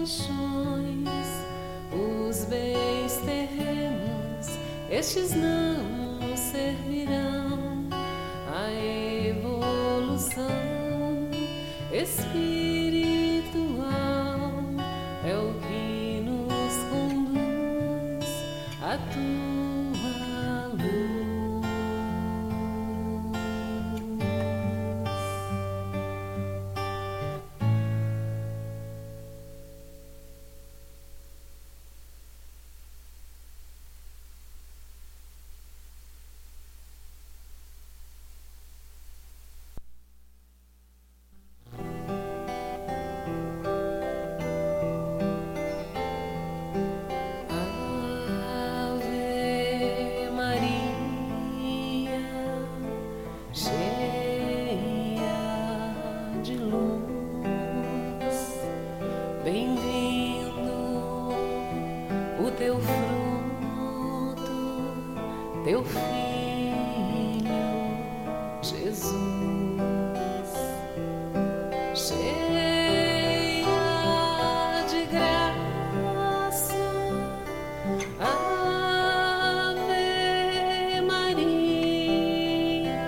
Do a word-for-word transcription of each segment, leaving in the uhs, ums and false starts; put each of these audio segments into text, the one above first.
paixões, os bens terrenos, estes não nos servirão. A evolução espiritual é o que nos conduz à tua luz. Teu Filho Jesus, cheia de graça, Ave Maria,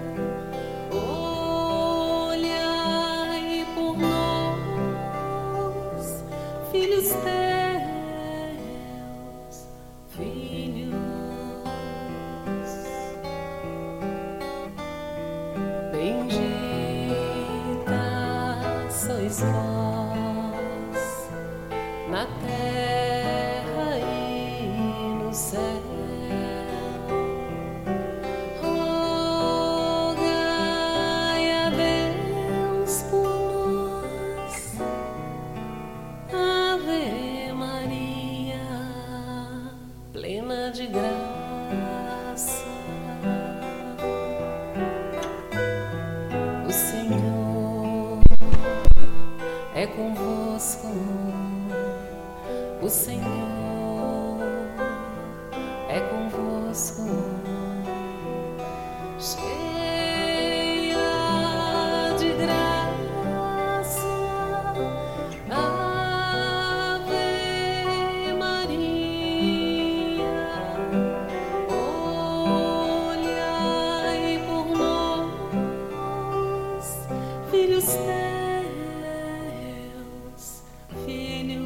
olhai por nós, filhos teus, filhos. Bendita sois vós na terra e no céu. Rogai a Deus por nós, Ave Maria, plena de graça. O Senhor é convosco, o Senhor é convosco, cheia de graça, Ave Maria, olhai por nós, filhos teus, filhos.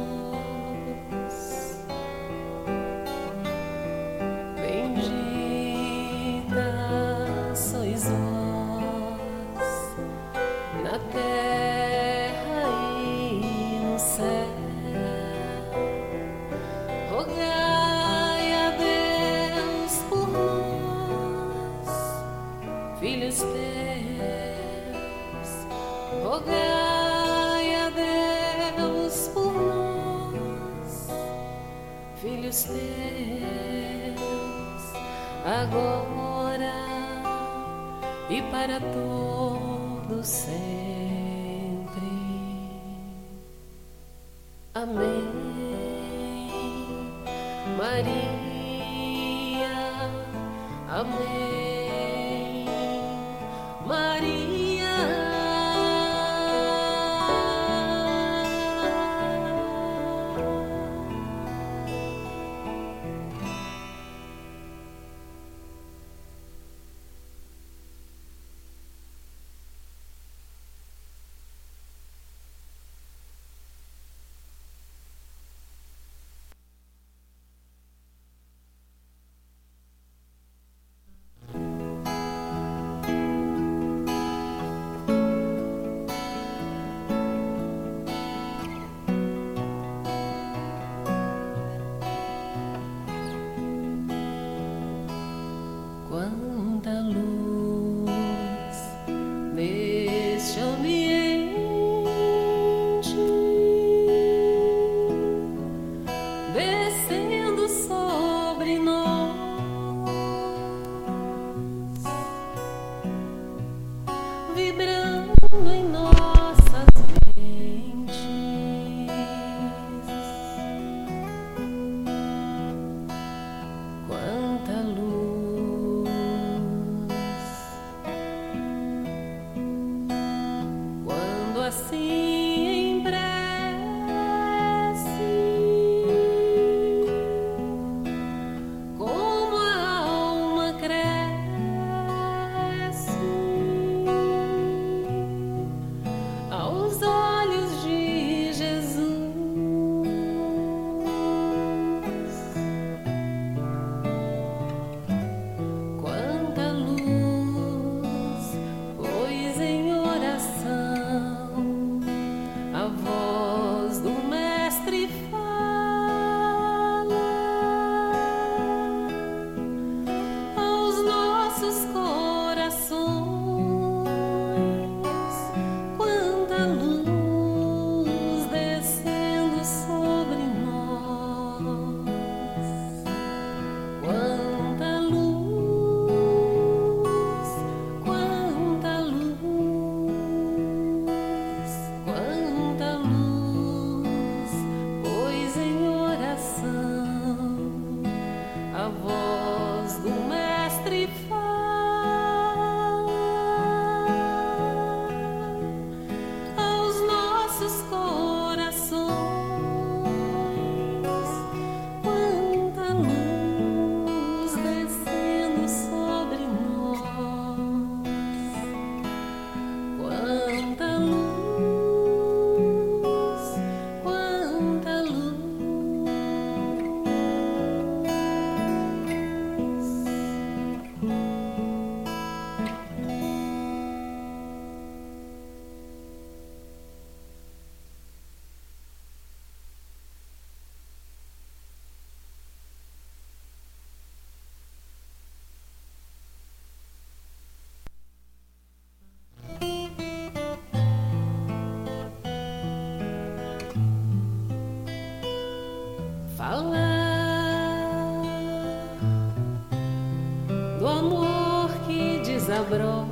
Bendita sois vós na terra e no céu. Rogai a Deus por nós, filhos teus. Rogai a Deus por nós, filhos teus, agora e para todo sempre. Amém. Maria, amém. Maria. falar do amor que desabrocha,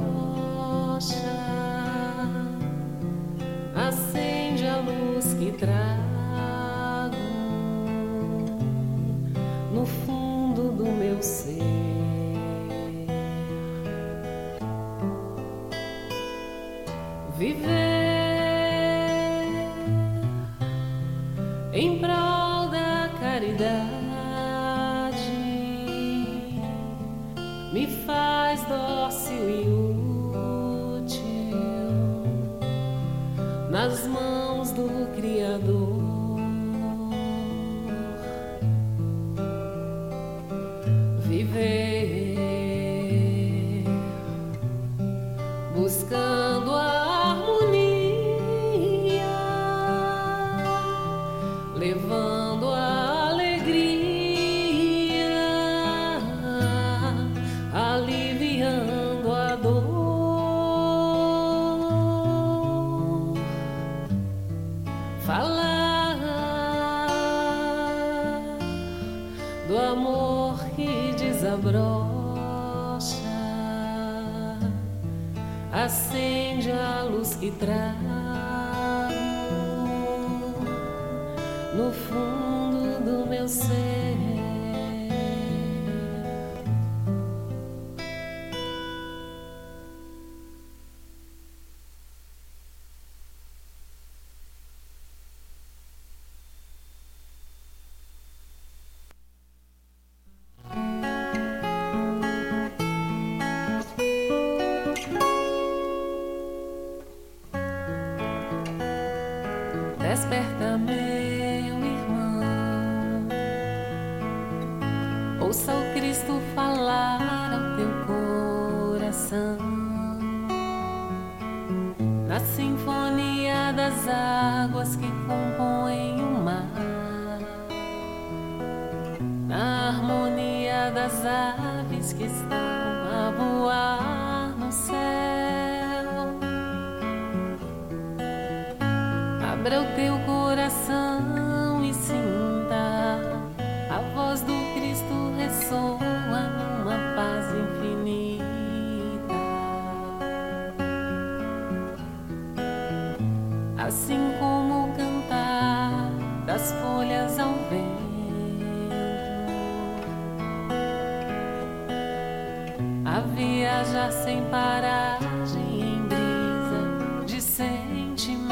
acende a luz que trago no fundo do meu ser. Viver em prol da caridade me faz dócil e útil nas mãos do Criador. Viver buscando a levando a alegria, aliviando a dor. Falar do amor que desabrocha, acende a luz que trago no fundo do meu ser. Desperta, meu irmão, ouça o Cristo falar ao teu coração, na sinfonia das águas que compõem o mar, na harmonia das aves que estão a voar no céu. Abra o teu coração e sinta a voz do Cristo ressoa numa paz infinita. Assim como o cantar das folhas ao vento, a viajar sem paragem em brisa de sentimento,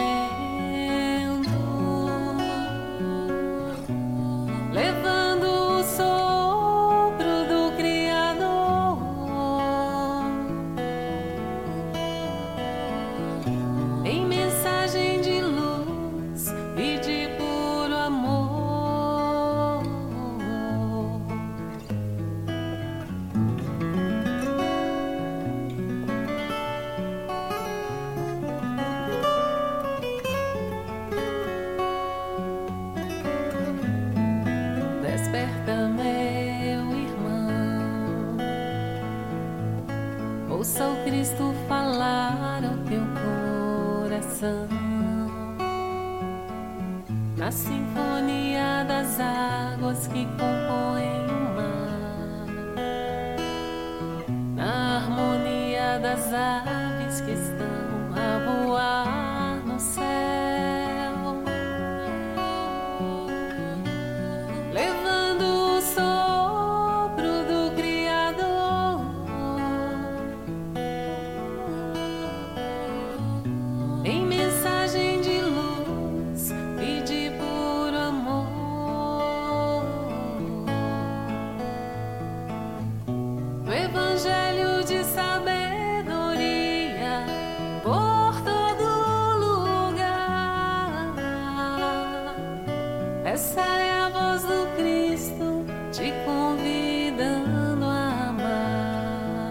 levando o sopro do Criador em mensagem de luz e de puro amor. Desperta, meu irmão, ouça o Cristo falar ao teu coração, na sinfonia das águas que compõem o mar, na harmonia das aves que estão a voar no céu, levando o sopro do Criador em mensagem de luz e de puro amor. No evangelho de sabedoria por todo lugar, essa é a voz do Cristo te convidando a amar.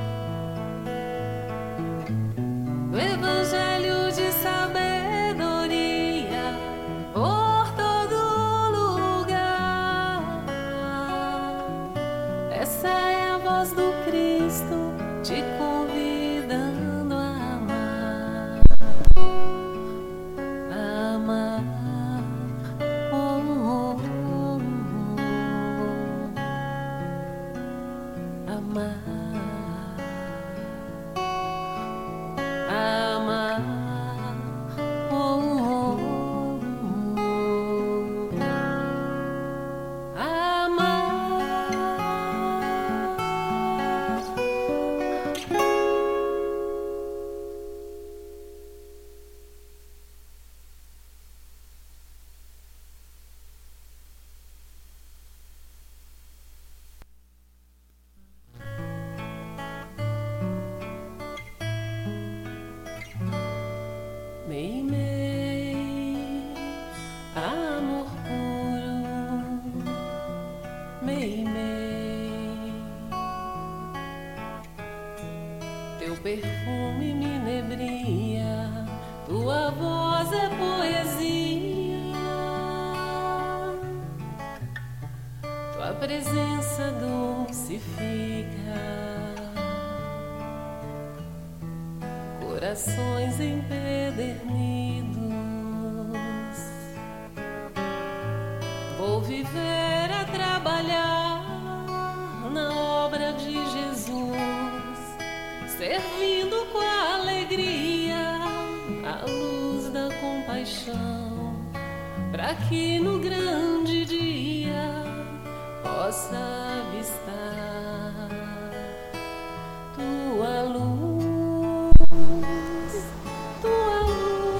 No evangelho de sabedoria por todo lugar, essa é a voz do Cristo te convidando a amar. A amar. Oh, oh. presença dulcifica corações empedernidos. Vou viver a trabalhar na obra de Jesus, servindo com alegria a luz da compaixão, para que no grande dia possa avistar tua luz, tua luz.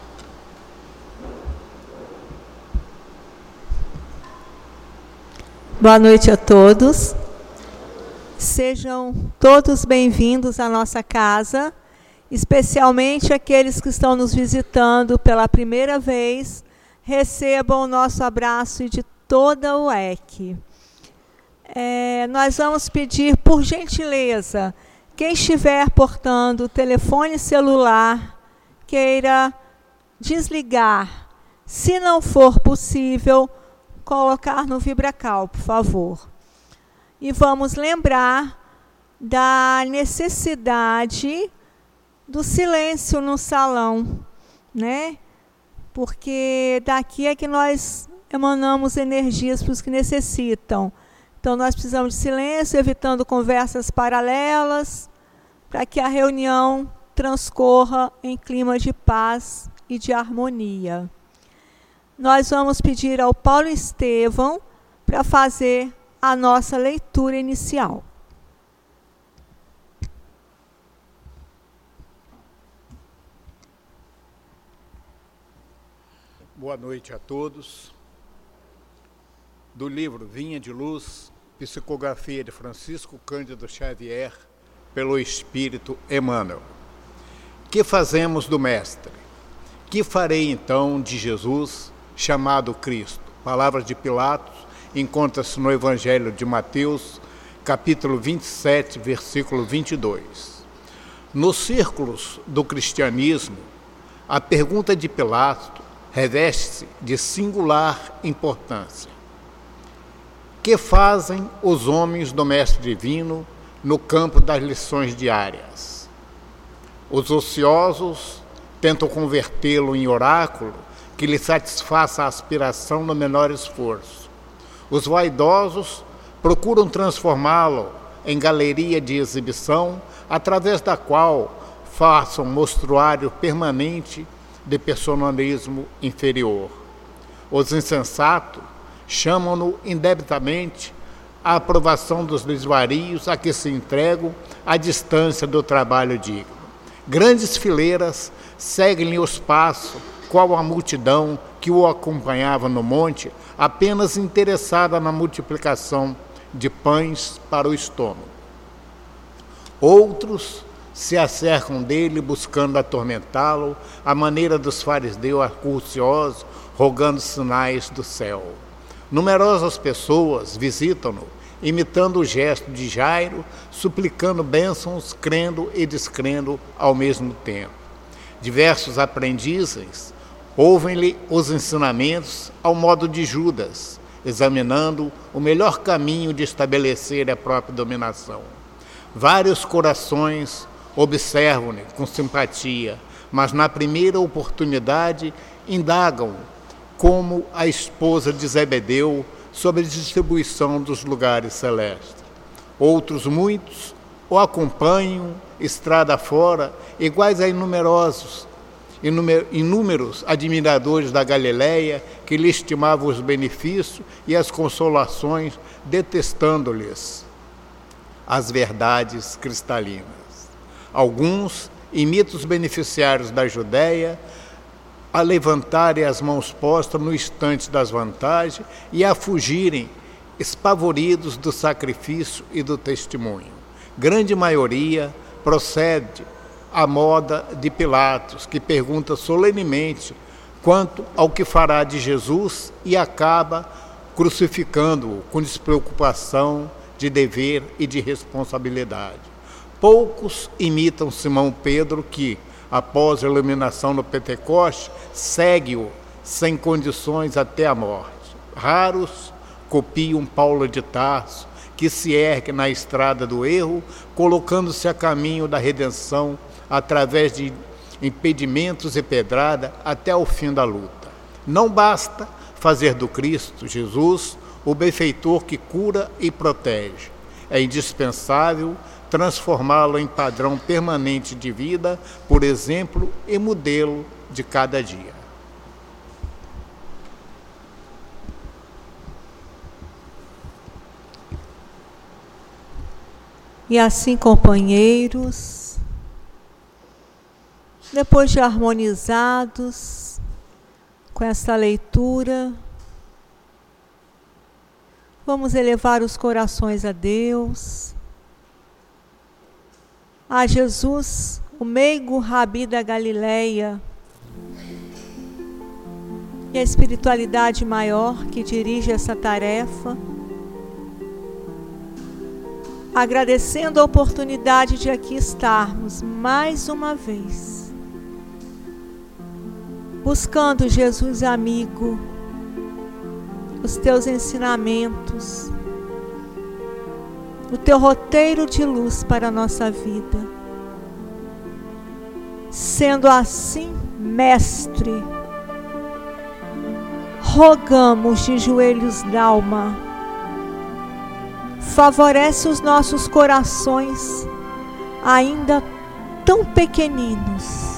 Boa noite a todos. Sejam todos bem-vindos à nossa casa, especialmente aqueles que estão nos visitando pela primeira vez. Recebam o nosso abraço e de toda o E C. É, nós vamos pedir, por gentileza, quem estiver portando o telefone celular, queira desligar. Se não for possível, colocar no vibracal, por favor. E vamos lembrar da necessidade do silêncio no salão, né? Porque daqui é que nós emanamos energias para os que necessitam. Então, nós precisamos de silêncio, evitando conversas paralelas, para que a reunião transcorra em clima de paz e de harmonia. Nós vamos pedir ao Paulo Estevão para fazer a nossa leitura inicial. Boa noite a todos. Do livro Vinha de Luz, psicografia de Francisco Cândido Xavier, pelo Espírito Emmanuel. Que fazemos do Mestre? Que farei então de Jesus, chamado Cristo? Palavras de Pilatos, encontra-se no Evangelho de Mateus, capítulo vinte e sete, versículo vinte e dois. Nos círculos do cristianismo, a pergunta de Pilatos reveste-se de singular importância. Que fazem os homens do Mestre Divino no campo das lições diárias? Os ociosos tentam convertê-lo em oráculo que lhe satisfaça a aspiração no menor esforço. Os vaidosos procuram transformá-lo em galeria de exibição, através da qual façam mostruário permanente de personalismo inferior. Os insensatos chamam-no indebitamente à aprovação dos desvarios a que se entregam à distância do trabalho digno. Grandes fileiras seguem-lhe os passos, qual a multidão que o acompanhava no monte, apenas interessada na multiplicação de pães para o estômago. Outros se acercam dele buscando atormentá-lo, à maneira dos fariseus acuciosos, rogando sinais do céu. Numerosas pessoas visitam-no, imitando o gesto de Jairo, suplicando bênçãos, crendo e descrendo ao mesmo tempo. Diversos aprendizes ouvem-lhe os ensinamentos ao modo de Judas, examinando o melhor caminho de estabelecer a própria dominação. Vários corações observam-lhe com simpatia, mas na primeira oportunidade indagam, como a esposa de Zebedeu, sobre a distribuição dos lugares celestes. Outros muitos o acompanham estrada fora, iguais a inumerosos, inúmer, inúmeros admiradores da Galileia, que lhe estimavam os benefícios e as consolações, detestando-lhes as verdades cristalinas. Alguns imitam os beneficiários da Judéia, a levantarem as mãos postas no instante das vantagens e a fugirem espavoridos do sacrifício e do testemunho. Grande maioria procede à moda de Pilatos, que pergunta solenemente quanto ao que fará de Jesus e acaba crucificando-o com despreocupação de dever e de responsabilidade. Poucos imitam Simão Pedro, que, após a iluminação no Pentecoste, segue-o sem condições até a morte. Raros copie um Paulo de Tarso, que se ergue na estrada do erro, colocando-se a caminho da redenção através de impedimentos e pedrada até o fim da luta. Não basta fazer do Cristo Jesus o benfeitor que cura e protege. É indispensável transformá-lo em padrão permanente de vida, por exemplo, e modelo de cada dia. E assim, companheiros, depois de harmonizados com essa leitura, vamos elevar os corações a Deus, a Jesus, o meigo Rabi da Galileia, e a espiritualidade maior que dirige essa tarefa, agradecendo a oportunidade de aqui estarmos mais uma vez, buscando, Jesus amigo, os teus ensinamentos, o teu roteiro de luz para a nossa vida. Sendo assim, Mestre, rogamos de joelhos d'alma, favorece os nossos corações, ainda tão pequeninos,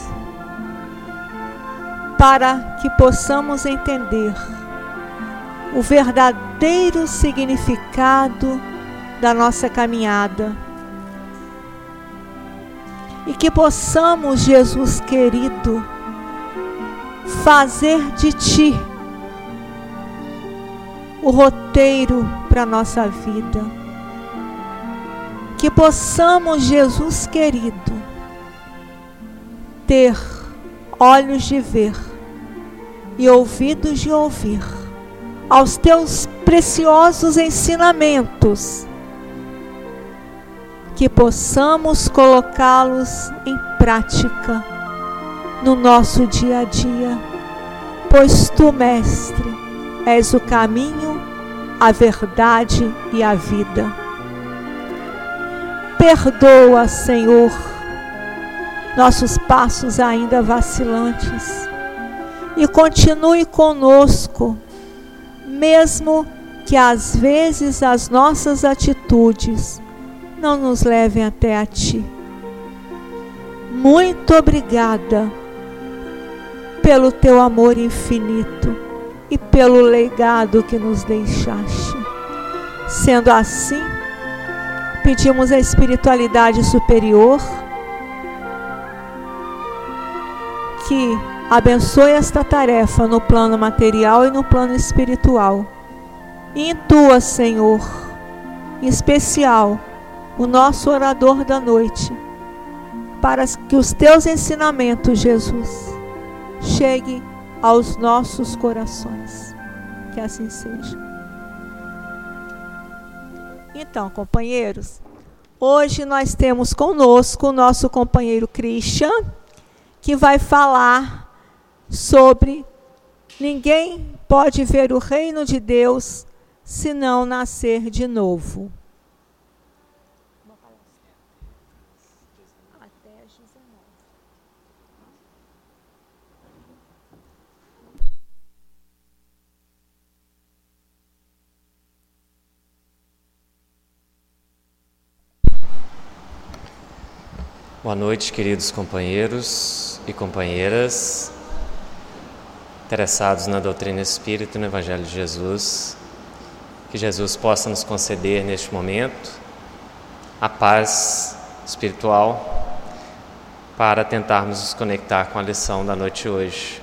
para que possamos entender o verdadeiro significado da nossa caminhada. E que possamos, Jesus querido, fazer de Ti o roteiro para a nossa vida. Que possamos, Jesus querido, ter olhos de ver e ouvidos de ouvir aos Teus preciosos ensinamentos, que possamos colocá-los em prática no nosso dia a dia, pois Tu, Mestre, és o caminho, a verdade e a vida. Perdoa, Senhor, nossos passos ainda vacilantes e continue conosco, mesmo que às vezes as nossas atitudes não nos levem até a Ti. Muito obrigada pelo Teu amor infinito e pelo legado que nos deixaste. Sendo assim, pedimos a espiritualidade superior que abençoe esta tarefa no plano material e no plano espiritual. E intua, Senhor, em especial, o nosso orador da noite, para que os Teus ensinamentos, Jesus, cheguem aos nossos corações. Que assim seja. Então, companheiros, hoje nós temos conosco o nosso companheiro Christian, que vai falar sobre ninguém pode ver o reino de Deus se não nascer de novo. Boa noite, queridos companheiros e companheiras interessados na doutrina espírita e no Evangelho de Jesus. Que Jesus possa nos conceder neste momento a paz espiritual para tentarmos nos conectar com a lição da noite de hoje.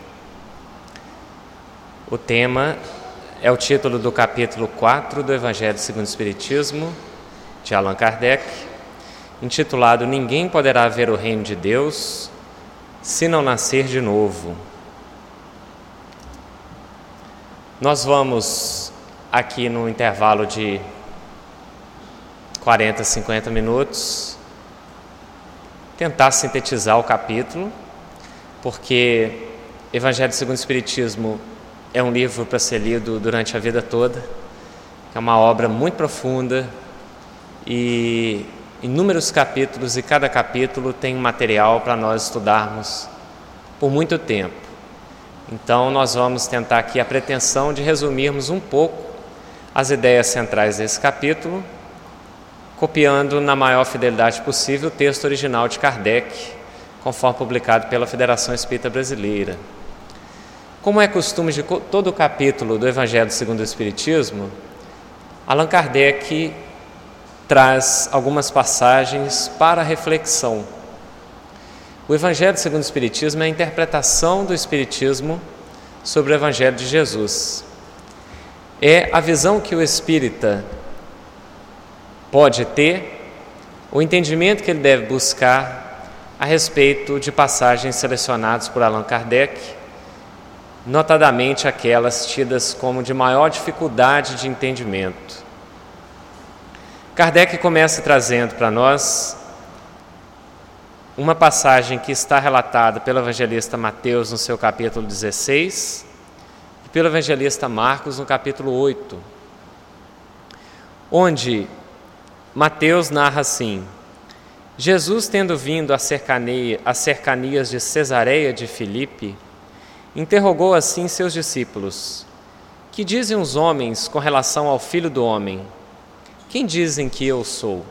O tema é o título do capítulo quatro do Evangelho segundo o Espiritismo, de Allan Kardec, intitulado Ninguém poderá ver o reino de Deus se não nascer de novo. Nós vamos aqui no intervalo de quarenta, cinquenta minutos tentar sintetizar o capítulo, porque Evangelho segundo o Espiritismo é um livro para ser lido durante a vida toda que é uma obra muito profunda e inúmeros capítulos, e cada capítulo tem um material para nós estudarmos por muito tempo. Então nós vamos tentar aqui a pretensão de resumirmos um pouco as ideias centrais desse capítulo, copiando na maior fidelidade possível o texto original de Kardec, conforme publicado pela Federação Espírita Brasileira. Como é costume de todo o capítulo do Evangelho segundo o Espiritismo, Allan Kardec traz algumas passagens para reflexão. O Evangelho segundo o Espiritismo é a interpretação do Espiritismo sobre o Evangelho de Jesus. É a visão que o espírita pode ter, o entendimento que ele deve buscar a respeito de passagens selecionadas por Allan Kardec, notadamente aquelas tidas como de maior dificuldade de entendimento. Kardec começa trazendo para nós uma passagem que está relatada pelo evangelista Mateus no seu capítulo dezesseis e pelo evangelista Marcos no capítulo oito, onde Mateus narra assim: Jesus, tendo vindo às cercania, às cercanias de Cesareia de Filipe, interrogou assim seus discípulos: que dizem os homens com relação ao Filho do Homem? Quem dizem que eu sou?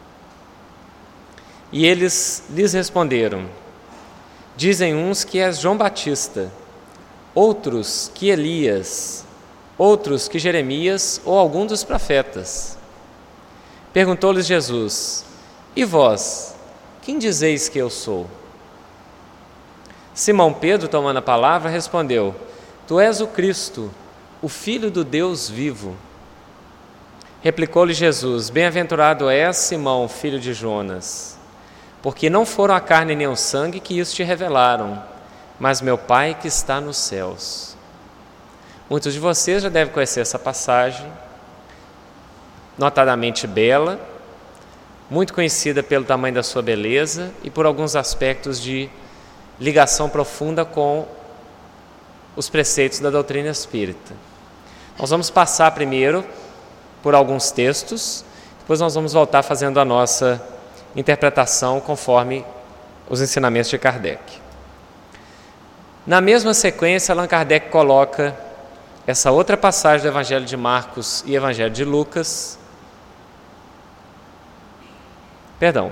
E eles lhes responderam: dizem uns que és João Batista, outros que Elias, outros que Jeremias ou algum dos profetas. Perguntou-lhes Jesus: e vós, quem dizeis que eu sou? Simão Pedro, tomando a palavra, respondeu: tu és o Cristo, o Filho do Deus vivo. Replicou-lhe Jesus: bem-aventurado és, Simão, filho de Jonas, porque não foram a carne nem o sangue que isso te revelaram, mas meu Pai que está nos céus. Muitos de vocês já devem conhecer essa passagem, notadamente bela, muito conhecida pelo tamanho da sua beleza e por alguns aspectos de ligação profunda com os preceitos da doutrina espírita. Nós vamos passar primeiro por alguns textos, depois nós vamos voltar fazendo a nossa interpretação conforme os ensinamentos de Kardec. Na mesma sequência, Allan Kardec coloca essa outra passagem do Evangelho de Marcos e Evangelho de Lucas. Perdão.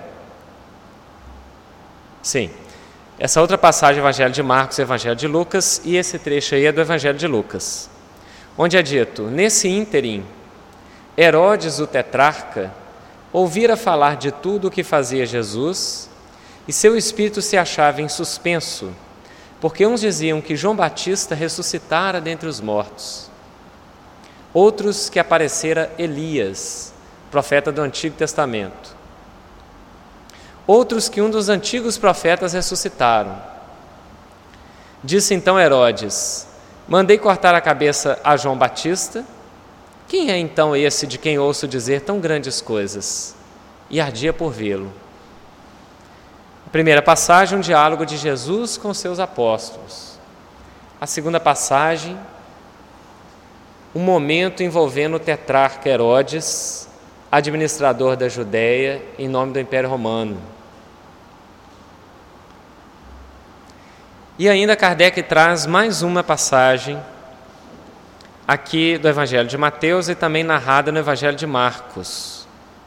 Sim. Essa outra passagem do Evangelho de Marcos e Evangelho de Lucas, e esse trecho aí é do Evangelho de Lucas, onde é dito: nesse ínterim, Herodes, o tetrarca, ouvira falar de tudo o que fazia Jesus, e seu espírito se achava em suspenso, porque uns diziam que João Batista ressuscitara dentre os mortos, outros que aparecera Elias, profeta do Antigo Testamento, outros que um dos antigos profetas ressuscitaram. Disse então Herodes: mandei cortar a cabeça a João Batista. Quem é então esse de quem ouço dizer tão grandes coisas? E ardia por vê-lo. A primeira passagem, um diálogo de Jesus com seus apóstolos. A segunda passagem, um momento envolvendo o tetrarca Herodes, administrador da Judéia, em nome do Império Romano. E ainda Kardec traz mais uma passagem aqui do Evangelho de Mateus e também narrada no Evangelho de Marcos,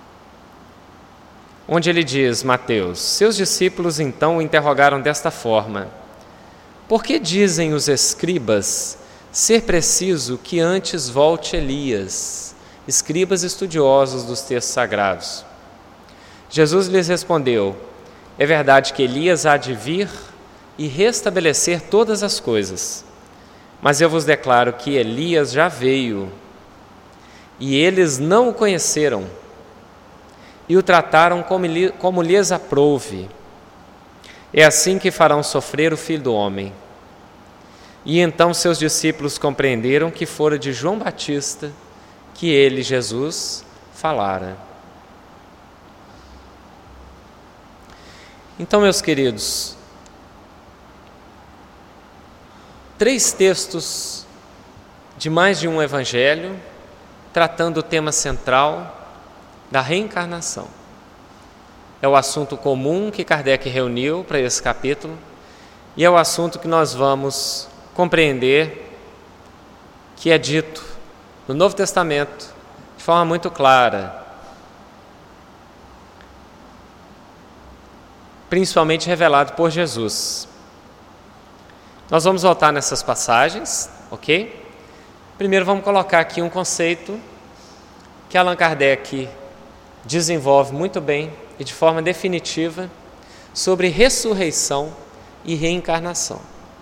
onde ele diz, Mateus: seus discípulos então o interrogaram desta forma: por que dizem os escribas ser preciso que antes volte Elias? Escribas estudiosos dos textos sagrados. Jesus lhes respondeu: é verdade que Elias há de vir e restabelecer todas as coisas, mas eu vos declaro que Elias já veio, e eles não o conheceram, e o trataram como, lhe, como lhes aprouve. É assim que farão sofrer o Filho do Homem. E então seus discípulos compreenderam que fora de João Batista que ele, Jesus, falara. Então, meus queridos, três textos de mais de um evangelho tratando o tema central da reencarnação. É o assunto comum que Kardec reuniu para esse capítulo e é o assunto que nós vamos compreender, que é dito no Novo Testamento de forma muito clara, principalmente revelado por Jesus. Nós vamos voltar nessas passagens, ok? Primeiro vamos colocar aqui um conceito que Allan Kardec desenvolve muito bem e de forma definitiva sobre ressurreição e reencarnação.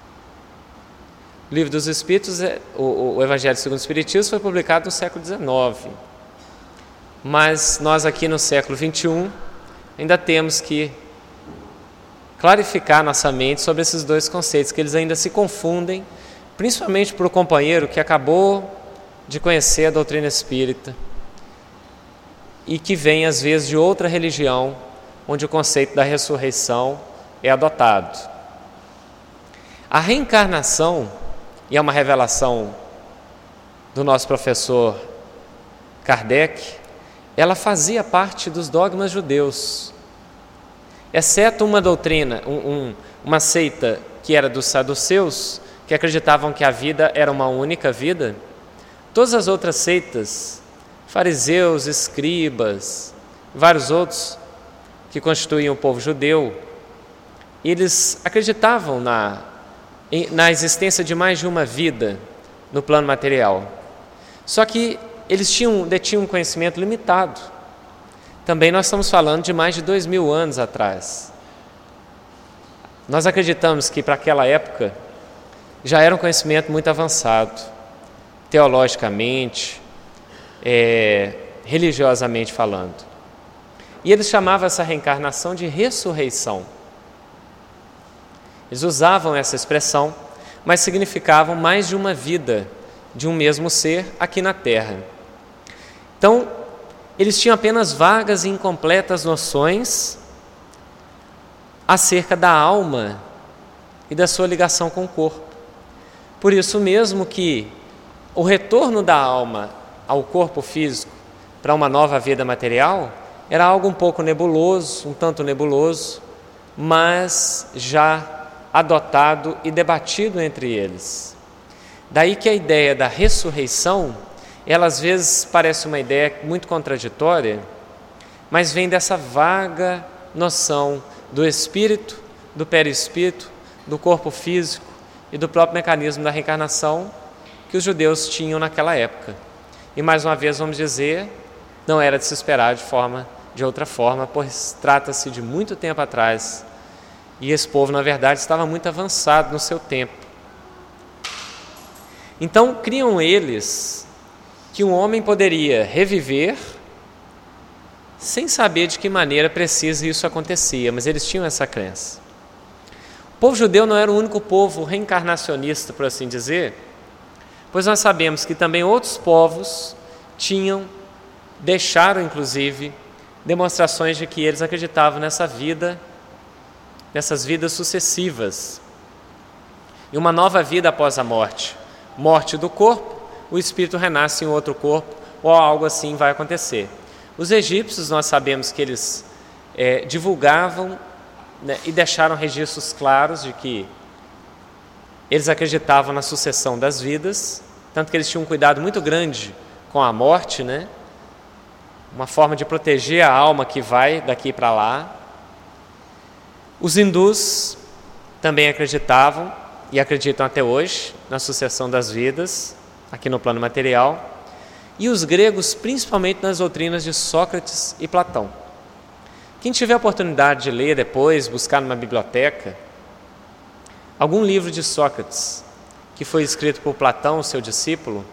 O Livro dos Espíritos, o, o Evangelho segundo o Espiritismo, foi publicado no século dezenove, mas nós aqui no século vinte e um ainda temos que clarificar nossa mente sobre esses dois conceitos, que eles ainda se confundem, principalmente para o companheiro que acabou de conhecer a doutrina espírita e que vem às vezes de outra religião, onde o conceito da ressurreição é adotado. A reencarnação, e é uma revelação do nosso professor Kardec, ela fazia parte dos dogmas judeus, exceto uma doutrina, um, um, uma seita que era dos saduceus, que acreditavam que a vida era uma única vida. Todas as outras seitas, fariseus, escribas, vários outros que constituíam o povo judeu, eles acreditavam na, na existência de mais de uma vida no plano material. Só que eles tinham, detinham um conhecimento limitado. Também nós estamos falando de mais de dois mil anos atrás. Nós acreditamos que para aquela época já era um conhecimento muito avançado, teologicamente, é, religiosamente falando. E eles chamavam essa reencarnação de ressurreição. Eles usavam essa expressão, mas significavam mais de uma vida de um mesmo ser aqui na Terra. Então, eles tinham apenas vagas e incompletas noções acerca da alma e da sua ligação com o corpo. Por isso mesmo que o retorno da alma ao corpo físico para uma nova vida material era algo um pouco nebuloso, um tanto nebuloso, mas já adotado e debatido entre eles. Daí que a ideia da ressurreição, ela às vezes parece uma ideia muito contraditória, mas vem dessa vaga noção do espírito, do perispírito, do corpo físico e do próprio mecanismo da reencarnação que os judeus tinham naquela época. E mais uma vez vamos dizer, não era de se esperar de forma, de outra forma, pois trata-se de muito tempo atrás e esse povo, na verdade, estava muito avançado no seu tempo. Então, criam eles que um homem poderia reviver sem saber de que maneira precisa isso acontecia, mas eles tinham essa crença. O povo judeu não era o único povo reencarnacionista, por assim dizer, pois nós sabemos que também outros povos tinham, deixaram inclusive, demonstrações de que eles acreditavam nessa vida, nessas vidas sucessivas, e uma nova vida após a morte. Morte do corpo, o espírito renasce em outro corpo, ou algo assim vai acontecer. Os egípcios, nós sabemos que eles é, divulgavam, né, e deixaram registros claros de que eles acreditavam na sucessão das vidas, tanto que eles tinham um cuidado muito grande com a morte, né? Uma forma de proteger a alma que vai daqui para lá. Os hindus também acreditavam, e acreditam até hoje, na sucessão das vidas, aqui no plano material, e os gregos, principalmente nas doutrinas de Sócrates e Platão. Quem tiver a oportunidade de ler depois, buscar numa biblioteca, algum livro de Sócrates, que foi escrito por Platão, seu discípulo,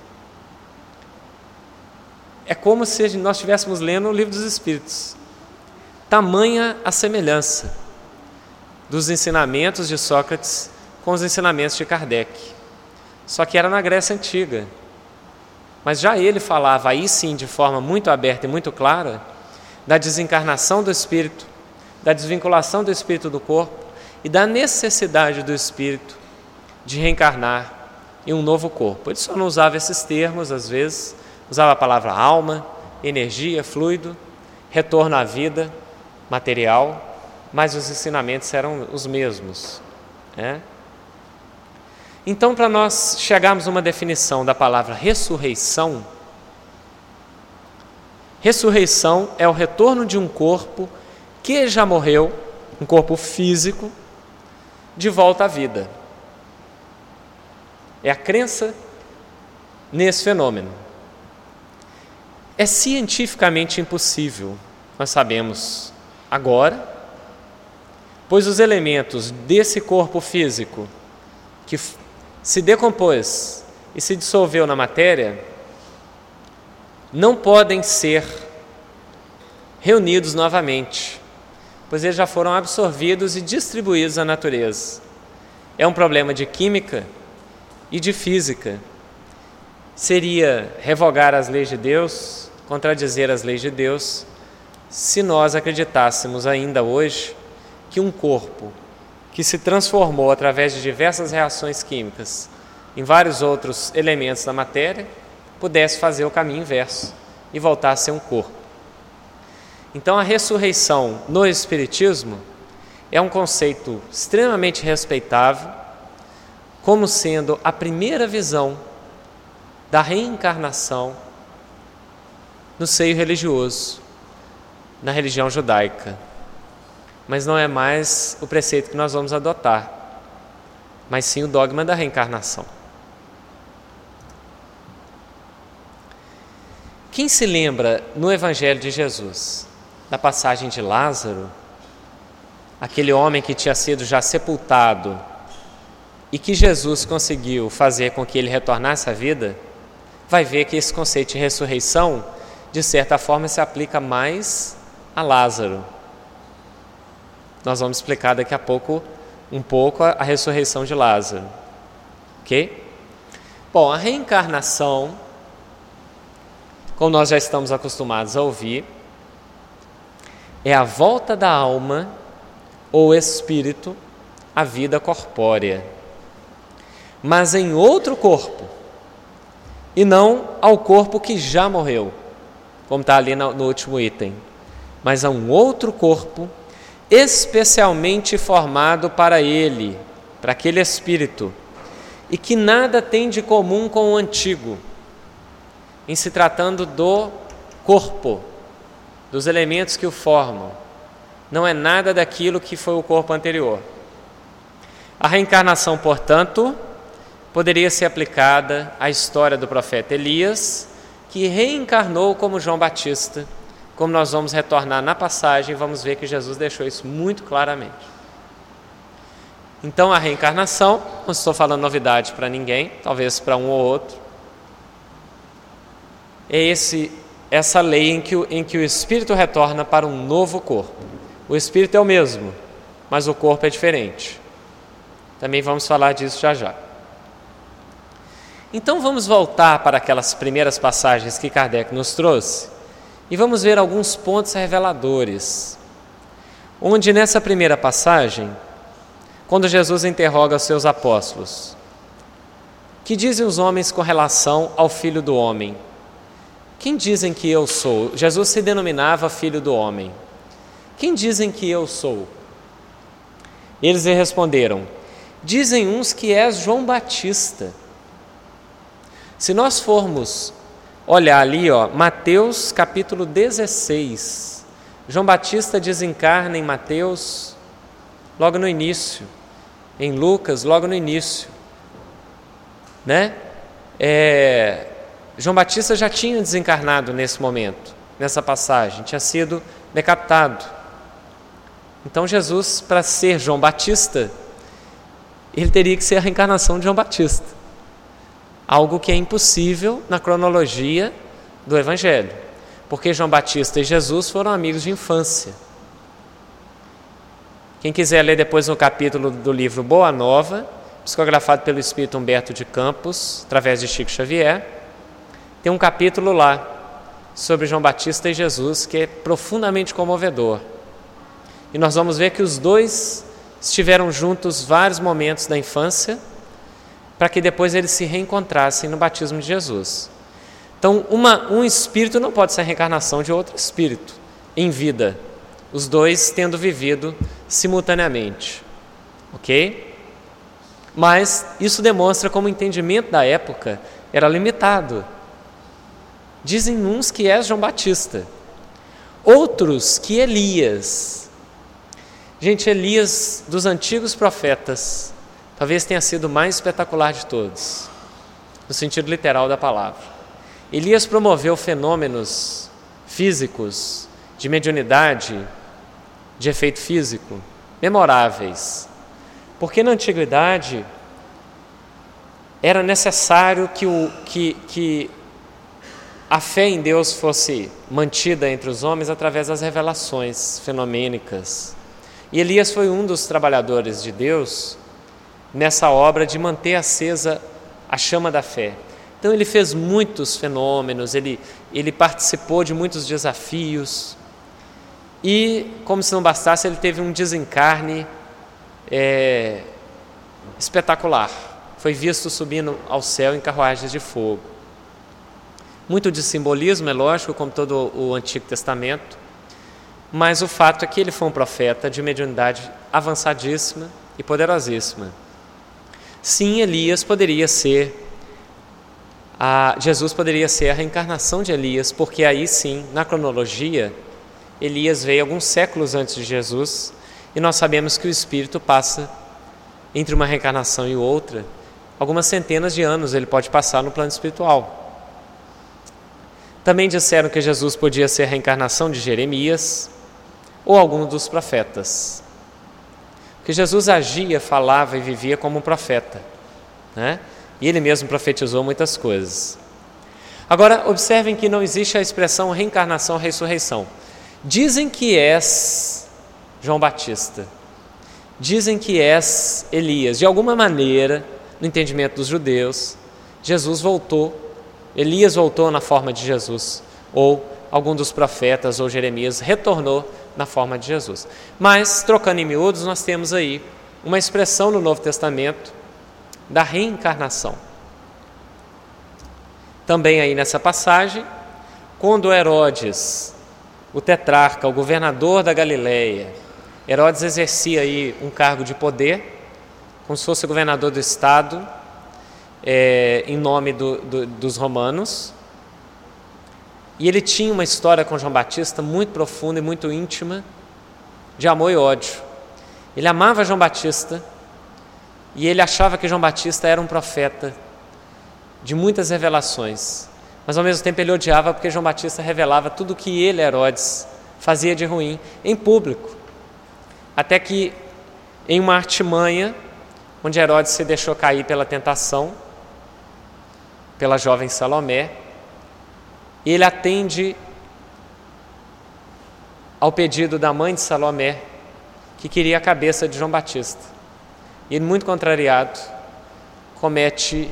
é como se nós estivéssemos lendo o Livro dos Espíritos. Tamanha a semelhança dos ensinamentos de Sócrates com os ensinamentos de Kardec. Só que era na Grécia Antiga. Mas já ele falava aí sim, de forma muito aberta e muito clara, da desencarnação do espírito, da desvinculação do espírito do corpo e da necessidade do espírito de reencarnar em um novo corpo. Ele só não usava esses termos, às vezes, usava a palavra alma, energia, fluido, retorno à vida material, mas os ensinamentos eram os mesmos, né? Então, para nós chegarmos a uma definição da palavra ressurreição, ressurreição é o retorno de um corpo que já morreu, um corpo físico, de volta à vida. É a crença nesse fenômeno. É cientificamente impossível, nós sabemos agora, pois os elementos desse corpo físico que se decompôs e se dissolveu na matéria não podem ser reunidos novamente, pois eles já foram absorvidos e distribuídos à natureza. É um problema de química e de física. Seria revogar as leis de Deus, contradizer as leis de Deus, se nós acreditássemos ainda hoje que um corpo que se transformou através de diversas reações químicas em vários outros elementos da matéria, pudesse fazer o caminho inverso e voltar a ser um corpo. Então, a ressurreição no Espiritismo é um conceito extremamente respeitável, como sendo a primeira visão da reencarnação no seio religioso, na religião judaica. Mas não é mais o preceito que nós vamos adotar, mas sim o dogma da reencarnação. Quem se lembra no Evangelho de Jesus, da passagem de Lázaro, aquele homem que tinha sido já sepultado e que Jesus conseguiu fazer com que ele retornasse à vida, vai ver que esse conceito de ressurreição, de certa forma, se aplica mais a Lázaro. Nós vamos explicar daqui a pouco, um pouco, a, a ressurreição de Lázaro. Ok? Bom, a reencarnação, como nós já estamos acostumados a ouvir, é a volta da alma ou espírito à vida corpórea, mas em outro corpo, e não ao corpo que já morreu, como está ali no, no último item, mas a um outro corpo especialmente formado para ele, para aquele espírito, e que nada tem de comum com o antigo, em se tratando do corpo, dos elementos que o formam. Não é nada daquilo que foi o corpo anterior. A reencarnação, portanto, poderia ser aplicada à história do profeta Elias, que reencarnou como João Batista, como nós vamos retornar na passagem, vamos ver que Jesus deixou isso muito claramente. Então, a reencarnação, não estou falando novidade para ninguém, talvez para um ou outro, é esse, essa lei em que, o, em que o espírito retorna para um novo corpo. O espírito é o mesmo, mas o corpo é diferente. Também vamos falar disso já já. Então, vamos voltar para aquelas primeiras passagens que Kardec nos trouxe, e vamos ver alguns pontos reveladores, onde nessa primeira passagem, quando Jesus interroga os seus apóstolos, que dizem os homens com relação ao Filho do Homem? Quem dizem que eu sou? Jesus se denominava Filho do Homem. Quem dizem que eu sou? Eles lhe responderam, dizem uns que és João Batista. Se nós formos olhar ali, ó, Mateus capítulo dezesseis, João Batista desencarna em Mateus logo no início, em Lucas logo no início, né? É, João Batista já tinha desencarnado nesse momento, nessa passagem, tinha sido decapitado. Então Jesus, para ser João Batista, ele teria que ser a reencarnação de João Batista. Algo que é impossível na cronologia do Evangelho, porque João Batista e Jesus foram amigos de infância. Quem quiser ler depois um capítulo do livro Boa Nova, psicografado pelo Espírito Humberto de Campos, através de Chico Xavier, tem um capítulo lá sobre João Batista e Jesus que é profundamente comovedor. E nós vamos ver que os dois estiveram juntos vários momentos da infância, para que depois eles se reencontrassem no batismo de Jesus. Então, uma, um espírito não pode ser a reencarnação de outro espírito em vida, os dois tendo vivido simultaneamente, ok? Mas isso demonstra como o entendimento da época era limitado. Dizem uns que é João Batista, outros que Elias. Gente, Elias dos antigos profetas talvez tenha sido o mais espetacular de todos, no sentido literal da palavra. Elias promoveu fenômenos físicos, de mediunidade, de efeito físico, memoráveis, porque na antiguidade era necessário que, o, que, que a fé em Deus fosse mantida entre os homens através das revelações fenomênicas. E Elias foi um dos trabalhadores de Deus nessa obra de manter acesa a chama da fé. Então ele fez muitos fenômenos, ele, ele participou de muitos desafios e, como se não bastasse, ele teve um desencarne é, espetacular. Foi visto subindo ao céu em carruagens de fogo. Muito de simbolismo, é lógico, como todo o Antigo Testamento, mas o fato é que ele foi um profeta de mediunidade avançadíssima e poderosíssima. Sim, Elias poderia ser, a, Jesus poderia ser a reencarnação de Elias, porque aí sim, na cronologia, Elias veio alguns séculos antes de Jesus, e nós sabemos que o Espírito passa entre uma reencarnação e outra, algumas centenas de anos ele pode passar no plano espiritual. Também disseram que Jesus podia ser a reencarnação de Jeremias ou algum dos profetas. Porque Jesus agia, falava e vivia como um profeta, né? E ele mesmo profetizou muitas coisas. Agora, observem que não existe a expressão reencarnação, ressurreição. Dizem que és João Batista, dizem que és Elias. De alguma maneira, no entendimento dos judeus, Jesus voltou, Elias voltou na forma de Jesus, ou algum dos profetas, ou Jeremias, retornou na forma de Jesus. Mas, trocando em miúdos, nós temos aí uma expressão no Novo Testamento da reencarnação. Também aí nessa passagem, quando Herodes, o tetrarca, o governador da Galileia, Herodes exercia aí um cargo de poder, como se fosse governador do estado, é, em nome do, do, dos romanos, e ele tinha uma história com João Batista muito profunda e muito íntima, de amor e ódio. Ele amava João Batista, e ele achava que João Batista era um profeta de muitas revelações, mas ao mesmo tempo ele odiava porque João Batista revelava tudo o que ele, Herodes, fazia de ruim em público. Até que, em uma artimanha, onde Herodes se deixou cair pela tentação, pela jovem Salomé, ele atende ao pedido da mãe de Salomé, que queria a cabeça de João Batista. E ele, muito contrariado, comete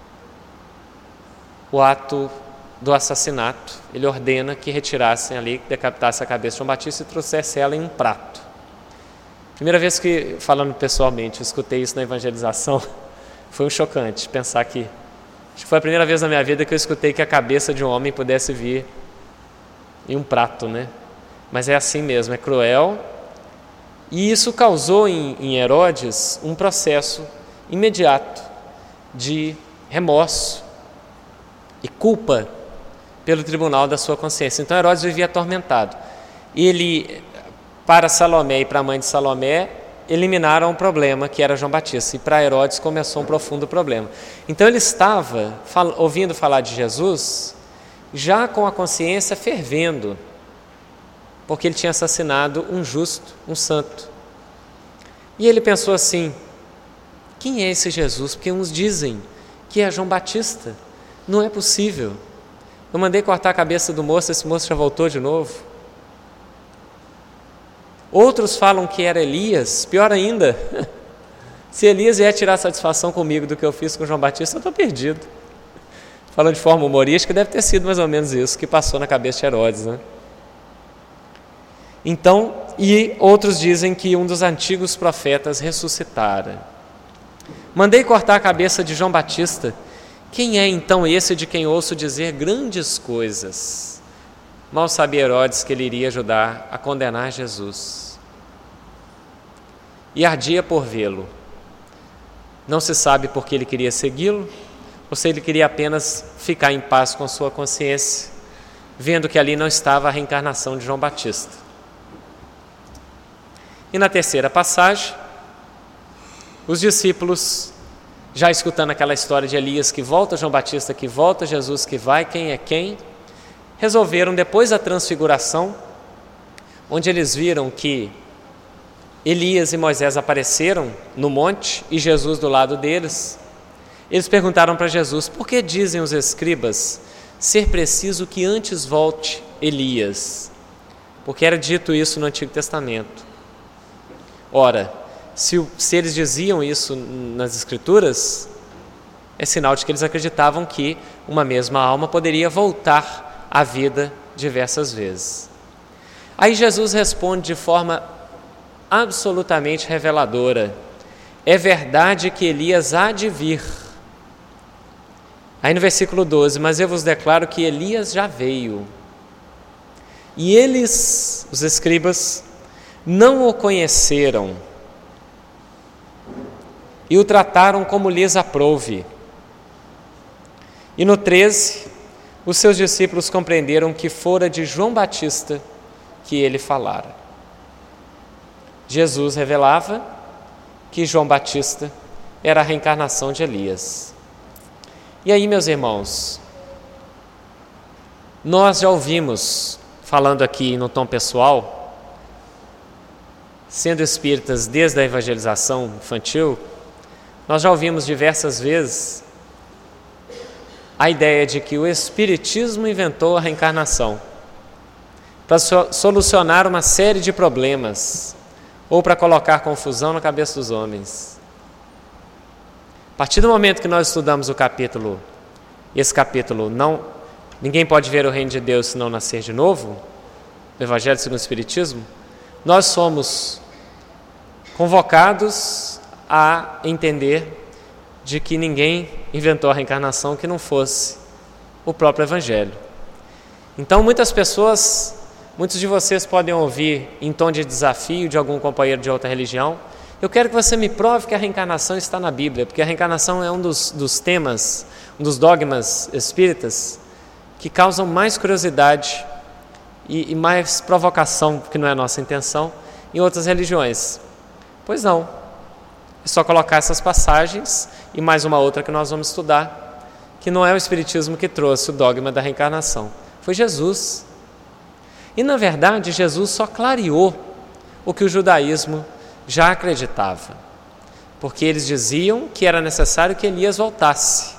o ato do assassinato. Ele ordena que retirassem ali, que decapitassem a cabeça de João Batista e trouxessem ela em um prato. Primeira vez que, falando pessoalmente, eu escutei isso na evangelização, foi um chocante pensar que, acho que foi a primeira vez na minha vida que eu escutei que a cabeça de um homem pudesse vir em um prato, né? Mas é assim mesmo, é cruel. E isso causou em, em Herodes um processo imediato de remorso e culpa pelo tribunal da sua consciência. Então Herodes vivia atormentado. Ele, para Salomé e para a mãe de Salomé, eliminaram um problema que era João Batista, e para Herodes começou um profundo problema. Então ele estava fal- ouvindo falar de Jesus já com a consciência fervendo, porque ele tinha assassinado um justo, um santo. E ele pensou assim: quem é esse Jesus? Porque uns dizem que é João Batista. Não é possível. Eu mandei cortar a cabeça do moço, esse moço já voltou de novo. Outros falam que era Elias, pior ainda. Se Elias vier tirar satisfação comigo do que eu fiz com João Batista, eu estou perdido. Falando de forma humorística, deve ter sido mais ou menos isso que passou na cabeça de Herodes, né? Então, e outros dizem que um dos antigos profetas ressuscitara. Mandei cortar a cabeça de João Batista, Quem é então esse de quem ouço dizer grandes coisas? Mal sabia Herodes que ele iria ajudar a condenar Jesus. E ardia por vê-lo. Não se sabe por que ele queria segui-lo, ou se ele queria apenas ficar em paz com sua consciência, vendo que ali não estava a reencarnação de João Batista. E na terceira passagem, os discípulos, já escutando aquela história de Elias que volta João Batista, que volta Jesus, que vai quem é quem, resolveram, depois da transfiguração, onde eles viram que Elias e Moisés apareceram no monte e Jesus do lado deles, eles perguntaram para Jesus: por que dizem os escribas ser preciso que antes volte Elias? Porque era dito isso no Antigo Testamento. Ora, se, se eles diziam isso nas Escrituras, é sinal de que eles acreditavam que uma mesma alma poderia voltar à vida diversas vezes. Aí Jesus responde de forma absolutamente reveladora: é verdade que Elias há de vir. Aí no versículo doze, mas eu vos declaro que Elias já veio. E eles, os escribas, não o conheceram e o trataram como lhes aprouve. E no treze, os seus discípulos compreenderam que fora de João Batista que ele falara. Jesus revelava que João Batista era a reencarnação de Elias. E aí, meus irmãos, nós já ouvimos, falando aqui no tom pessoal, sendo espíritas desde a evangelização infantil, nós já ouvimos diversas vezes a ideia de que o Espiritismo inventou a reencarnação para solucionar uma série de problemas ou para colocar confusão na cabeça dos homens. A partir do momento que nós estudamos o capítulo, esse capítulo, não, ninguém pode ver o reino de Deus se não nascer de novo, o Evangelho segundo o Espiritismo, nós somos convocados a entender de que ninguém inventou a reencarnação que não fosse o próprio Evangelho. Então, muitas pessoas, muitos de vocês podem ouvir em tom de desafio de algum companheiro de outra religião: eu quero que você me prove que a reencarnação está na Bíblia, porque a reencarnação é um dos, dos temas, um dos dogmas espíritas que causam mais curiosidade e, e mais provocação, que não é a nossa intenção, em outras religiões. Pois não, é só colocar essas passagens e mais uma outra que nós vamos estudar, que não é o Espiritismo que trouxe o dogma da reencarnação, foi Jesus. E na verdade Jesus só clareou o que o judaísmo já acreditava, porque eles diziam que era necessário que Elias voltasse.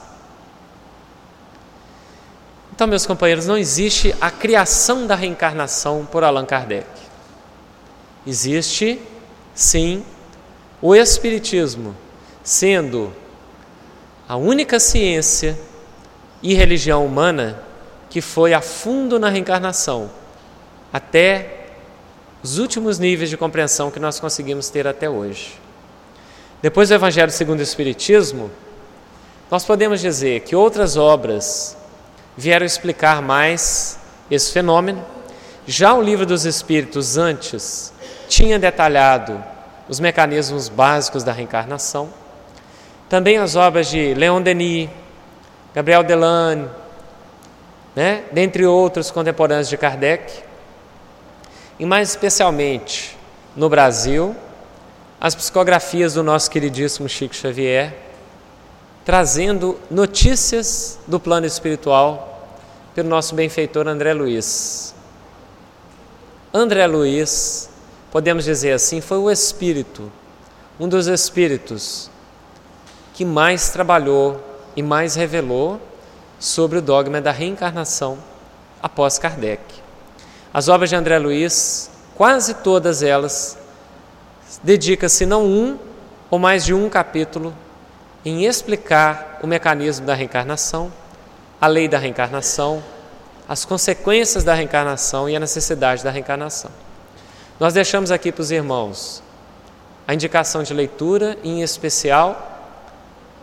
Então, meus companheiros, não existe a criação da reencarnação por Allan Kardec. Existe, sim, o Espiritismo, sendo a única ciência e religião humana que foi a fundo na reencarnação, até os últimos níveis de compreensão que nós conseguimos ter até hoje. Depois do Evangelho segundo o Espiritismo, nós podemos dizer que outras obras vieram explicar mais esse fenômeno. Já o Livro dos Espíritos antes tinha detalhado os mecanismos básicos da reencarnação. Também as obras de Leon Denis, Gabriel Delane, né, dentre outros contemporâneos de Kardec. E mais especialmente no Brasil, as psicografias do nosso queridíssimo Chico Xavier, trazendo notícias do plano espiritual pelo nosso benfeitor André Luiz. André Luiz, podemos dizer assim, foi o espírito, um dos espíritos que mais trabalhou e mais revelou sobre o dogma da reencarnação após Kardec. As obras de André Luiz, quase todas elas, dedicam-se não um ou mais de um capítulo em explicar o mecanismo da reencarnação, a lei da reencarnação, as consequências da reencarnação e a necessidade da reencarnação. Nós deixamos aqui para os irmãos a indicação de leitura, em especial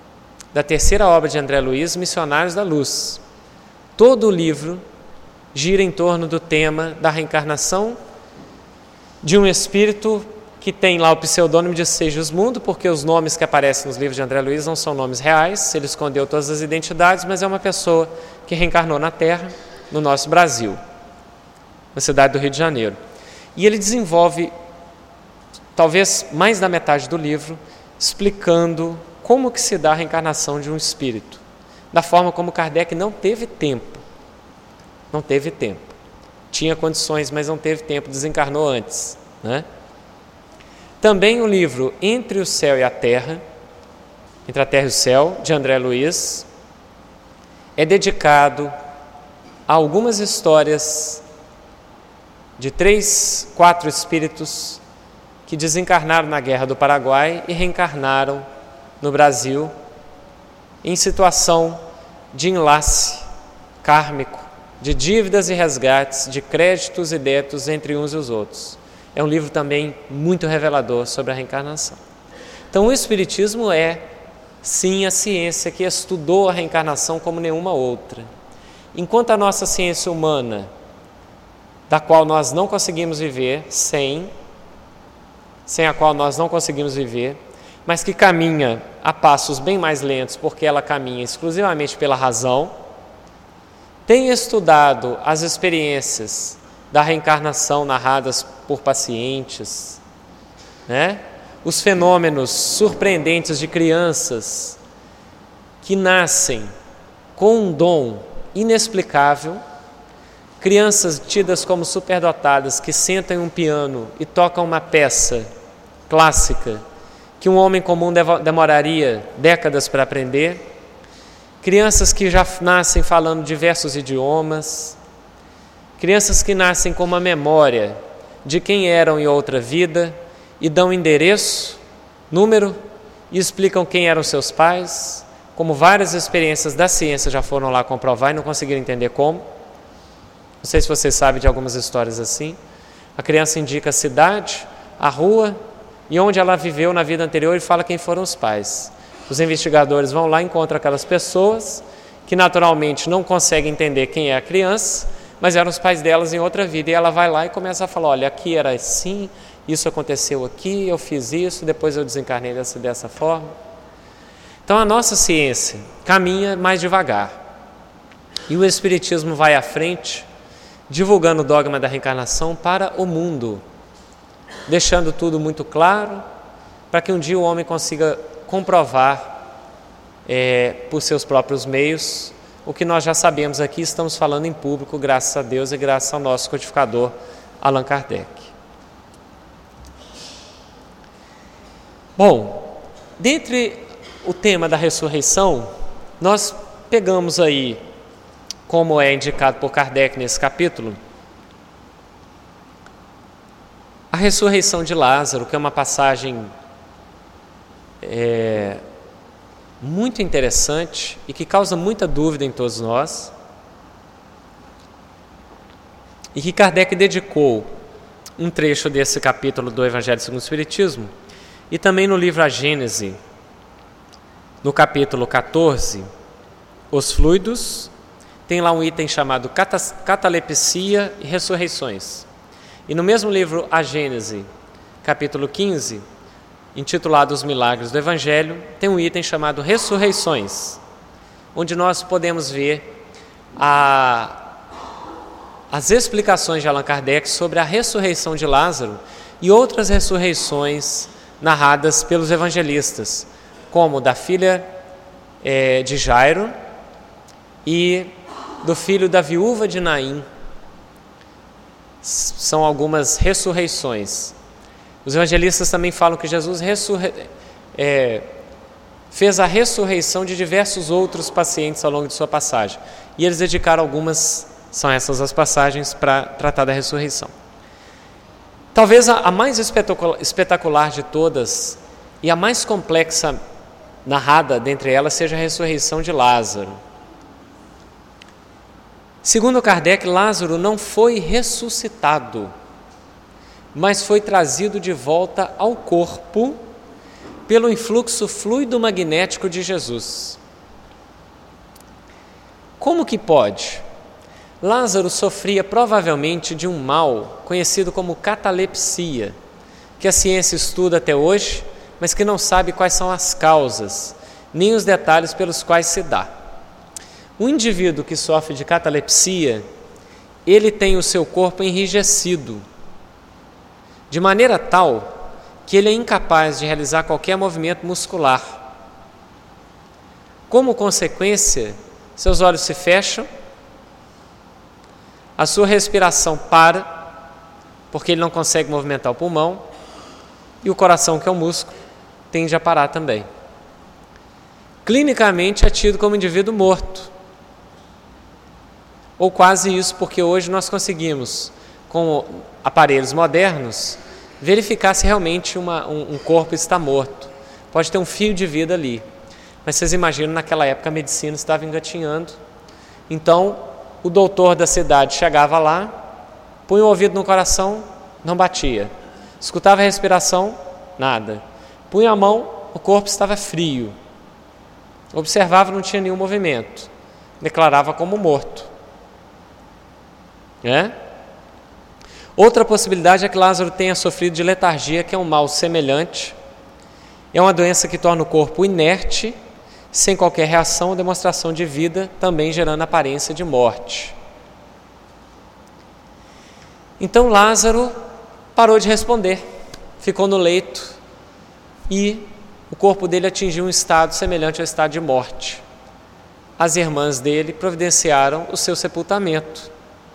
da terceira obra de André Luiz, Missionários da Luz. Todo o livro gira em torno do tema da reencarnação de um espírito que tem lá o pseudônimo de Segismundo, porque os nomes que aparecem nos livros de André Luiz não são nomes reais, ele escondeu todas as identidades, mas é uma pessoa que reencarnou na Terra, no nosso Brasil, na cidade do Rio de Janeiro. E ele desenvolve, talvez mais da metade do livro, explicando como que se dá a reencarnação de um espírito, da forma como Kardec não teve tempo, não teve tempo, tinha condições, mas não teve tempo, desencarnou antes, né? Também o livro Entre o Céu e a Terra, Entre a Terra e o Céu, de André Luiz, é dedicado a algumas histórias de três, quatro espíritos que desencarnaram na Guerra do Paraguai e reencarnaram no Brasil em situação de enlace kármico, de dívidas e resgates, de créditos e débitos entre uns e os outros. É um livro também muito revelador sobre a reencarnação. Então, o Espiritismo é, sim, a ciência que estudou a reencarnação como nenhuma outra. Enquanto a nossa ciência humana, da qual nós não conseguimos viver sem, sem a qual nós não conseguimos viver, mas que caminha a passos bem mais lentos, porque ela caminha exclusivamente pela razão, tem estudado as experiências da reencarnação narradas por pacientes, né? Os fenômenos surpreendentes de crianças que nascem com um dom inexplicável, crianças tidas como superdotadas que sentam em um piano e tocam uma peça clássica que um homem comum demoraria décadas para aprender, crianças que já nascem falando diversos idiomas, crianças que nascem com uma memória de quem eram em outra vida e dão endereço, número e explicam quem eram seus pais, como várias experiências da ciência já foram lá comprovar e não conseguiram entender como. Não sei se vocês sabem de algumas histórias assim. A criança indica a cidade, a rua e onde ela viveu na vida anterior e fala quem foram os pais. Os investigadores vão lá e encontram aquelas pessoas que naturalmente não conseguem entender quem é a criança, mas eram os pais delas em outra vida. E ela vai lá e começa a falar, olha, aqui era assim, isso aconteceu aqui, eu fiz isso, depois eu desencarnei dessa, dessa forma. Então a nossa ciência caminha mais devagar. E o Espiritismo vai à frente, divulgando o dogma da reencarnação para o mundo, deixando tudo muito claro, para que um dia o homem consiga comprovar é, por seus próprios meios o que nós já sabemos aqui, estamos falando em público, graças a Deus e graças ao nosso codificador Allan Kardec. Bom, dentre o tema da ressurreição, nós pegamos aí, como é indicado por Kardec nesse capítulo, a ressurreição de Lázaro, que é uma passagem é, muito interessante e que causa muita dúvida em todos nós, e que Kardec dedicou um trecho desse capítulo do Evangelho segundo o Espiritismo, e também no livro A Gênese, no capítulo quatorze, Os Fluidos, tem lá um item chamado Catalepsia e Ressurreições. E no mesmo livro A Gênese, capítulo quinze, intitulado Os Milagres do Evangelho, tem um item chamado Ressurreições, onde nós podemos ver a, as explicações de Allan Kardec sobre a ressurreição de Lázaro e outras ressurreições narradas pelos evangelistas, como da filha é, de Jairo e do filho da viúva de Naim. São algumas ressurreições. Os evangelistas também falam que Jesus ressurre... é, fez a ressurreição de diversos outros pacientes ao longo de sua passagem. E eles dedicaram algumas, são essas as passagens, para tratar da ressurreição. Talvez a, a mais espetacular, espetacular de todas e a mais complexa narrada dentre elas seja a ressurreição de Lázaro. Segundo Kardec, Lázaro não foi ressuscitado, mas foi trazido de volta ao corpo pelo influxo fluido magnético de Jesus. Como que pode? Lázaro sofria provavelmente de um mal conhecido como catalepsia, que a ciência estuda até hoje, mas que não sabe quais são as causas, nem os detalhes pelos quais se dá. O indivíduo que sofre de catalepsia, ele tem o seu corpo enrijecido, de maneira tal que ele é incapaz de realizar qualquer movimento muscular. Como consequência, seus olhos se fecham, a sua respiração para, porque ele não consegue movimentar o pulmão, e o coração, que é o músculo, tende a parar também. Clinicamente é tido como indivíduo morto, ou quase isso, porque hoje nós conseguimos, com aparelhos modernos, verificar se realmente uma, um, um corpo está morto. Pode ter um fio de vida ali, mas vocês imaginam, naquela época a medicina estava engatinhando, então o doutor da cidade chegava lá, punha o ouvido no coração, não batia. Escutava a respiração, nada. Punha a mão, o corpo estava frio. Observava, não tinha nenhum movimento. Declarava como morto. É? Outra possibilidade é que Lázaro tenha sofrido de letargia, que é um mal semelhante. É uma doença que torna o corpo inerte, sem qualquer reação ou demonstração de vida, também gerando aparência de morte. Então Lázaro parou de responder, ficou no leito e o corpo dele atingiu um estado semelhante ao estado de morte. As irmãs dele providenciaram o seu sepultamento.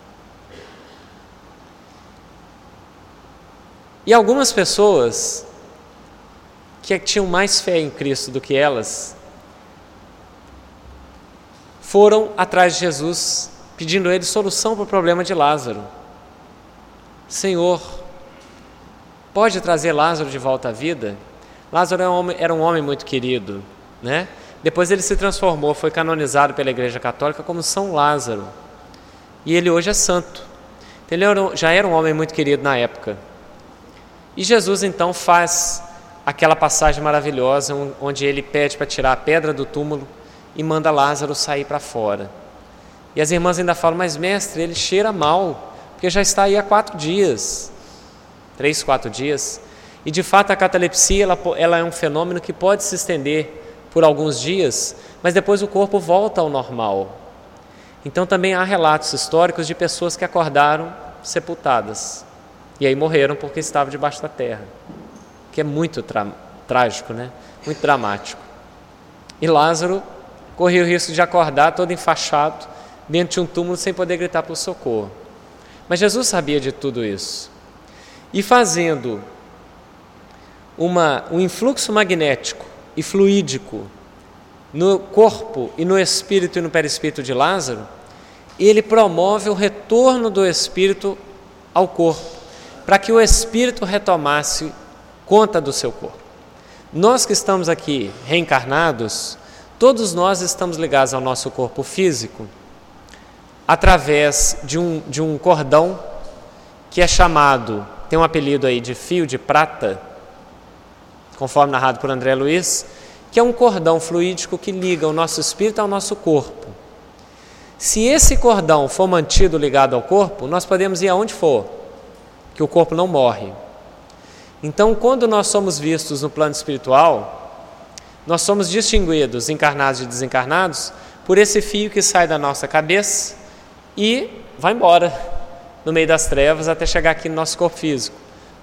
E algumas pessoas que tinham mais fé em Cristo do que elas foram atrás de Jesus, pedindo a ele solução para o problema de Lázaro. Senhor, pode trazer Lázaro de volta à vida? Lázaro era um homem, era um homem muito querido, né? Depois ele se transformou, foi canonizado pela Igreja Católica como São Lázaro. E ele hoje é santo. Ele era, já era um homem muito querido na época. E Jesus então faz aquela passagem maravilhosa onde ele pede para tirar a pedra do túmulo e manda Lázaro sair para fora. E as irmãs ainda falam, mas mestre, ele cheira mal, porque já está aí há quatro dias, três, quatro dias. E de fato a catalepsia ela, ela é um fenômeno que pode se estender por alguns dias, mas depois o corpo volta ao normal. Então também há relatos históricos de pessoas que acordaram sepultadas e aí morreram porque estavam debaixo da terra, que é muito tra- trágico, né? Muito dramático. E Lázaro corria o risco de acordar todo enfaixado dentro de um túmulo sem poder gritar por socorro. Mas Jesus sabia de tudo isso. E fazendo uma, um influxo magnético e fluídico no corpo e no espírito e no perispírito de Lázaro, ele promove o retorno do espírito ao corpo, para que o espírito retomasse conta do seu corpo. Nós que estamos aqui reencarnados, todos nós estamos ligados ao nosso corpo físico através de um, de um cordão que é chamado, tem um apelido aí de fio de prata, conforme narrado por André Luiz, que é um cordão fluídico que liga o nosso espírito ao nosso corpo. Se esse cordão for mantido ligado ao corpo, nós podemos ir aonde for, que o corpo não morre. Então, quando nós somos vistos no plano espiritual, nós somos distinguidos, encarnados e desencarnados, por esse fio que sai da nossa cabeça e vai embora no meio das trevas até chegar aqui no nosso corpo físico.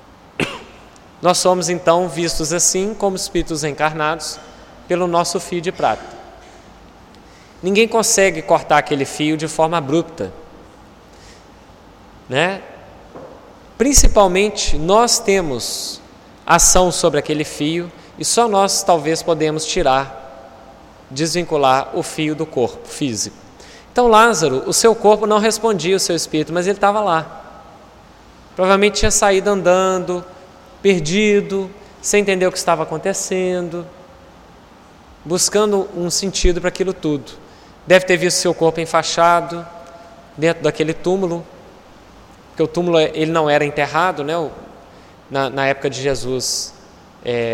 Nós somos então vistos assim como espíritos encarnados pelo nosso fio de prata. Ninguém consegue cortar aquele fio de forma abrupta, né? Principalmente nós temos ação sobre aquele fio e só nós talvez podemos tirar, desvincular o fio do corpo físico. Então Lázaro, o seu corpo não respondia ao seu espírito, mas ele estava lá. Provavelmente tinha saído andando, perdido, sem entender o que estava acontecendo, buscando um sentido para aquilo tudo. Deve ter visto seu corpo enfaixado dentro daquele túmulo, porque o túmulo ele não era enterrado, né? Na, na época de Jesus, é,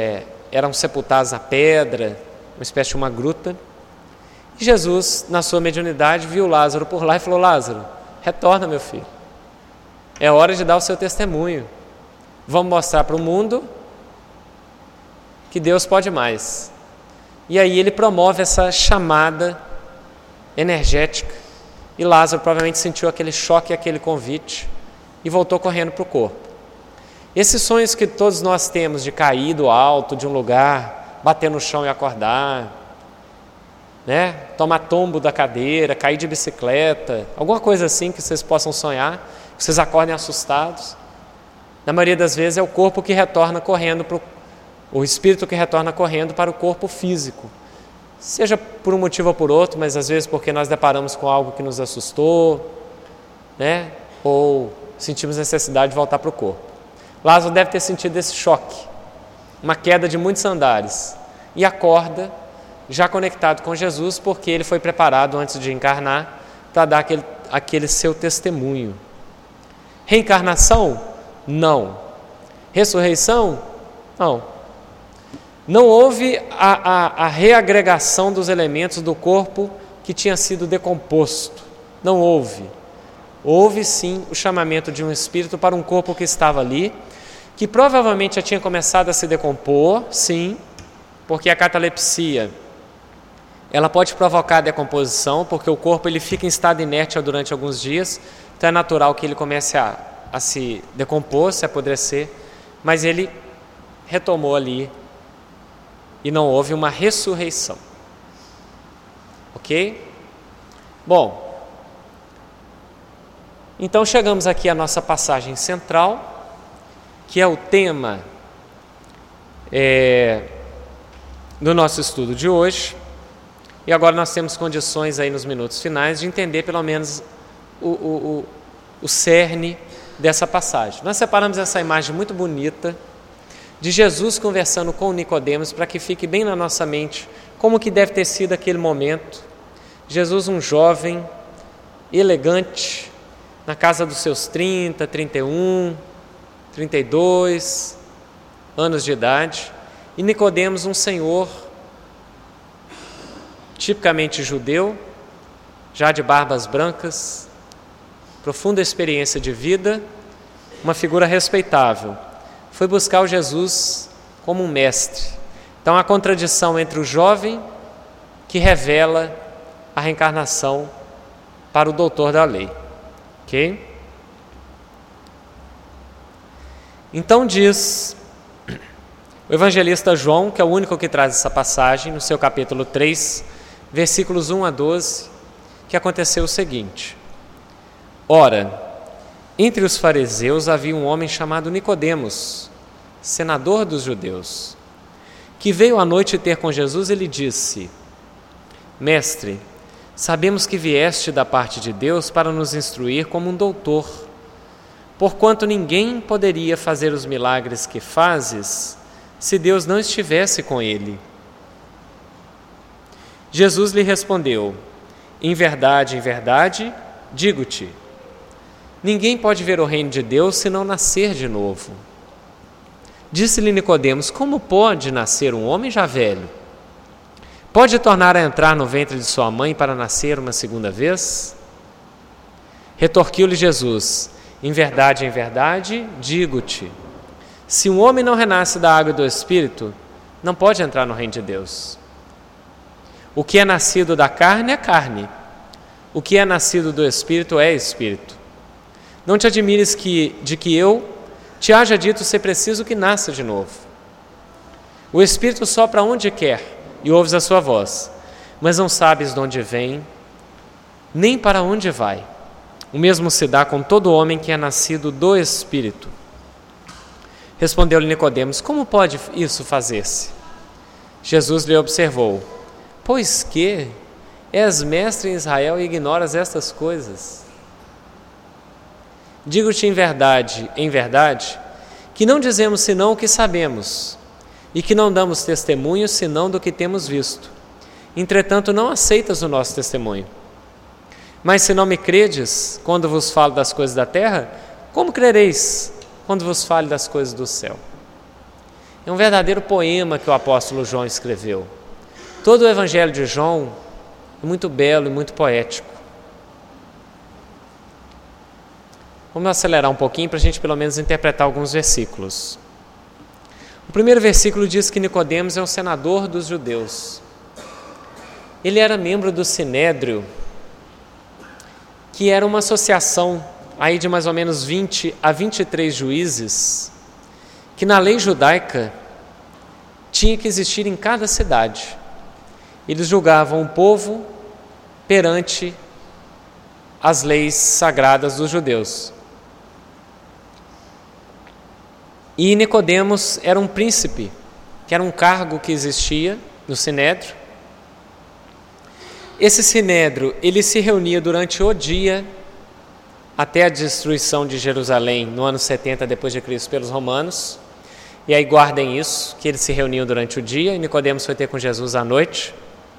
eram sepultados na pedra, uma espécie de uma gruta. E Jesus, na sua mediunidade, viu Lázaro por lá e falou: Lázaro, retorna, meu filho. É hora de dar o seu testemunho. Vamos mostrar para o mundo que Deus pode mais. E aí ele promove essa chamada energética. E Lázaro provavelmente sentiu aquele choque, aquele convite e voltou correndo para o corpo. Esses sonhos que todos nós temos de cair do alto de um lugar, bater no chão e acordar, né? Tomar tombo da cadeira, cair de bicicleta, alguma coisa assim que vocês possam sonhar, que vocês acordem assustados. Na maioria das vezes é o corpo que retorna correndo para o, o espírito que retorna correndo para o corpo físico. Seja por um motivo ou por outro, mas às vezes porque nós deparamos com algo que nos assustou, né? Ou sentimos necessidade de voltar para o corpo. Lázaro deve ter sentido esse choque, uma queda de muitos andares, e acorda já conectado com Jesus, porque ele foi preparado antes de encarnar para dar aquele, aquele seu testemunho. Reencarnação? Não. Ressurreição? Não. Não houve a, a, a reagregação dos elementos do corpo que tinha sido decomposto. Não houve. Houve sim o chamamento de um espírito para um corpo que estava ali, que provavelmente já tinha começado a se decompor, sim, porque a catalepsia ela pode provocar decomposição, porque o corpo ele fica em estado inerte durante alguns dias, então é natural que ele comece a, a se decompor, se apodrecer, mas ele retomou ali e não houve uma ressurreição. Ok? Bom, então chegamos aqui à nossa passagem central, que é o tema é, do nosso estudo de hoje. E agora nós temos condições aí nos minutos finais de entender pelo menos o, o, o, o cerne dessa passagem. Nós separamos essa imagem muito bonita de Jesus conversando com Nicodemos para que fique bem na nossa mente como que deve ter sido aquele momento. Jesus, um jovem, elegante, na casa dos seus trinta, trinta e um, trinta e dois anos de idade, e Nicodemos, um senhor tipicamente judeu, já de barbas brancas, profunda experiência de vida, uma figura respeitável. Foi buscar o Jesus como um mestre. Então, a contradição entre o jovem que revela a reencarnação para o doutor da lei. Ok? Então diz o evangelista João, que é o único que traz essa passagem, no seu capítulo três, versículos um a doze, que aconteceu o seguinte: Ora, entre os fariseus havia um homem chamado Nicodemos, senador dos judeus, que veio à noite ter com Jesus e lhe disse: Mestre, sabemos que vieste da parte de Deus para nos instruir como um doutor, porquanto ninguém poderia fazer os milagres que fazes se Deus não estivesse com ele. Jesus lhe respondeu: Em verdade, em verdade, digo-te, ninguém pode ver o reino de Deus se não nascer de novo. Disse-lhe Nicodemos: Como pode nascer um homem já velho? Pode tornar a entrar no ventre de sua mãe para nascer uma segunda vez? Retorquiu-lhe Jesus: Em verdade, em verdade, digo-te, se um homem não renasce da água e do Espírito, não pode entrar no reino de Deus. O que é nascido da carne é carne, o que é nascido do Espírito é Espírito. Não te admires que, de que eu te haja dito ser preciso que nasça de novo. O Espírito sopra onde quer e ouves a sua voz, mas não sabes de onde vem, nem para onde vai. O mesmo se dá com todo homem que é nascido do Espírito. Respondeu-lhe Nicodemos: Como pode isso fazer-se? Jesus lhe observou: Pois que és mestre em Israel e ignoras estas coisas? Digo-te em verdade, em verdade, que não dizemos senão o que sabemos, e que não damos testemunho senão do que temos visto. Entretanto, não aceitas o nosso testemunho. Mas se não me credes quando vos falo das coisas da terra, como crereis quando vos falo das coisas do céu? É um verdadeiro poema que o apóstolo João escreveu. Todo o Evangelho de João é muito belo e muito poético. Vamos acelerar um pouquinho para a gente pelo menos interpretar alguns versículos. O primeiro versículo diz que Nicodemos é um senador dos judeus. Ele era membro do Sinédrio, que era uma associação aí de mais ou menos vinte a vinte e três juízes, que na lei judaica tinha que existir em cada cidade. Eles julgavam o povo perante as leis sagradas dos judeus. E Nicodemos era um príncipe, que era um cargo que existia no Sinédrio. Esse Sinédrio, ele se reunia durante o dia até a destruição de Jerusalém no ano setenta depois de Cristo pelos romanos. E aí guardem isso, que eles se reuniam durante o dia e Nicodemos foi ter com Jesus à noite.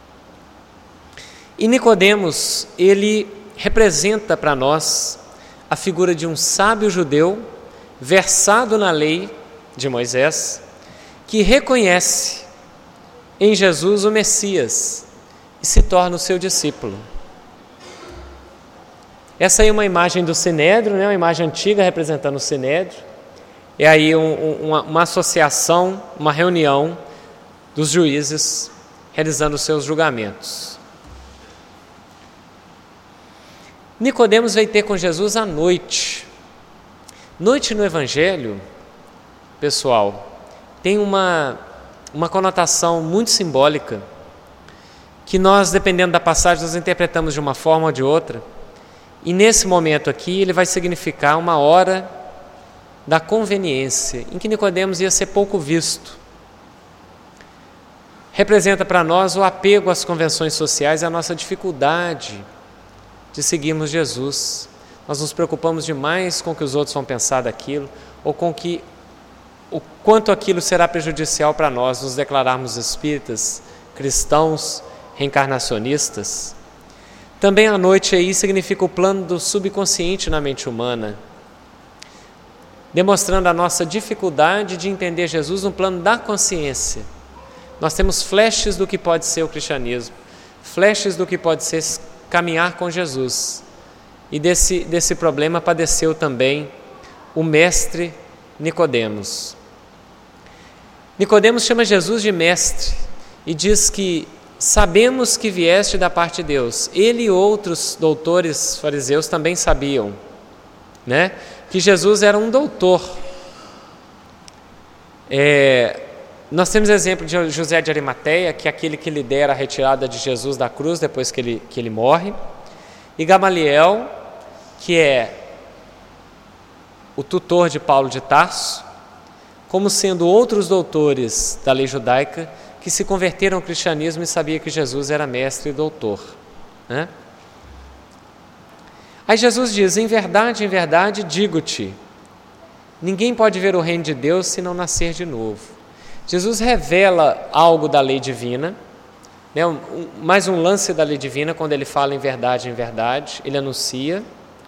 E Nicodemos, ele representa para nós a figura de um sábio judeu versado na lei de Moisés, que reconhece em Jesus o Messias e se torna o seu discípulo. Essa aí é uma imagem do Sinédrio, né? Uma imagem antiga representando o Sinédrio. É aí um, um, uma, uma associação, uma reunião dos juízes realizando os seus julgamentos. Nicodemos veio ter com Jesus à noite. Noite no Evangelho, pessoal, tem uma, uma conotação muito simbólica, que nós, dependendo da passagem, nós interpretamos de uma forma ou de outra. E nesse momento aqui, ele vai significar uma hora da conveniência, em que Nicodemos ia ser pouco visto. Representa para nós o apego às convenções sociais e a nossa dificuldade de seguirmos Jesus. Nós nos preocupamos demais com o que os outros vão pensar daquilo, ou com que, o quanto aquilo será prejudicial para nós, nos declararmos espíritas, cristãos, reencarnacionistas. Também a noite aí significa o plano do subconsciente na mente humana, demonstrando a nossa dificuldade de entender Jesus no plano da consciência. Nós temos flashes do que pode ser o cristianismo, flashes do que pode ser caminhar com Jesus. E desse, desse problema padeceu também o mestre Nicodemos. Nicodemos chama Jesus de mestre e diz que sabemos que vieste da parte de Deus. Ele e outros doutores fariseus também sabiam, né, que Jesus era um doutor. É, nós temos exemplo de José de Arimateia, que é aquele que lidera a retirada de Jesus da cruz depois que ele, que ele morre, e Gamaliel, que é o tutor de Paulo de Tarso, como sendo outros doutores da lei judaica que se converteram ao cristianismo e sabiam que Jesus era mestre e doutor, né? Aí Jesus diz: em verdade, em verdade, digo-te, ninguém pode ver o reino de Deus se não nascer de novo. Jesus revela algo da lei divina, né? um, um, mais um lance da lei divina, quando ele fala em verdade, em verdade, ele anuncia.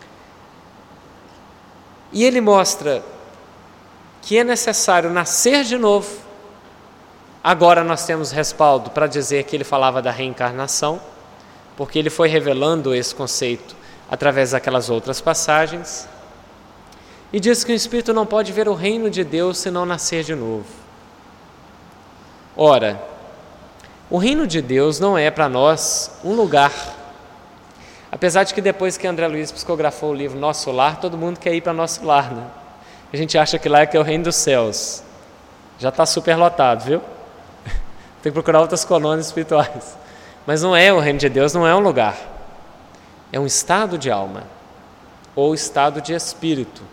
E ele mostra que é necessário nascer de novo. Agora nós temos respaldo para dizer que ele falava da reencarnação, porque ele foi revelando esse conceito através daquelas outras passagens. E diz que o espírito não pode ver o reino de Deus se não nascer de novo. Ora, o reino de Deus não é para nós um lugar. Apesar de que depois que André Luiz psicografou o livro Nosso Lar, todo mundo quer ir para Nosso Lar, né? A gente acha que lá é que é o reino dos céus. Já está super lotado, viu? Tem que procurar outras colônias espirituais. Mas não é o reino de Deus, não é um lugar. É um estado de alma, ou estado de espírito.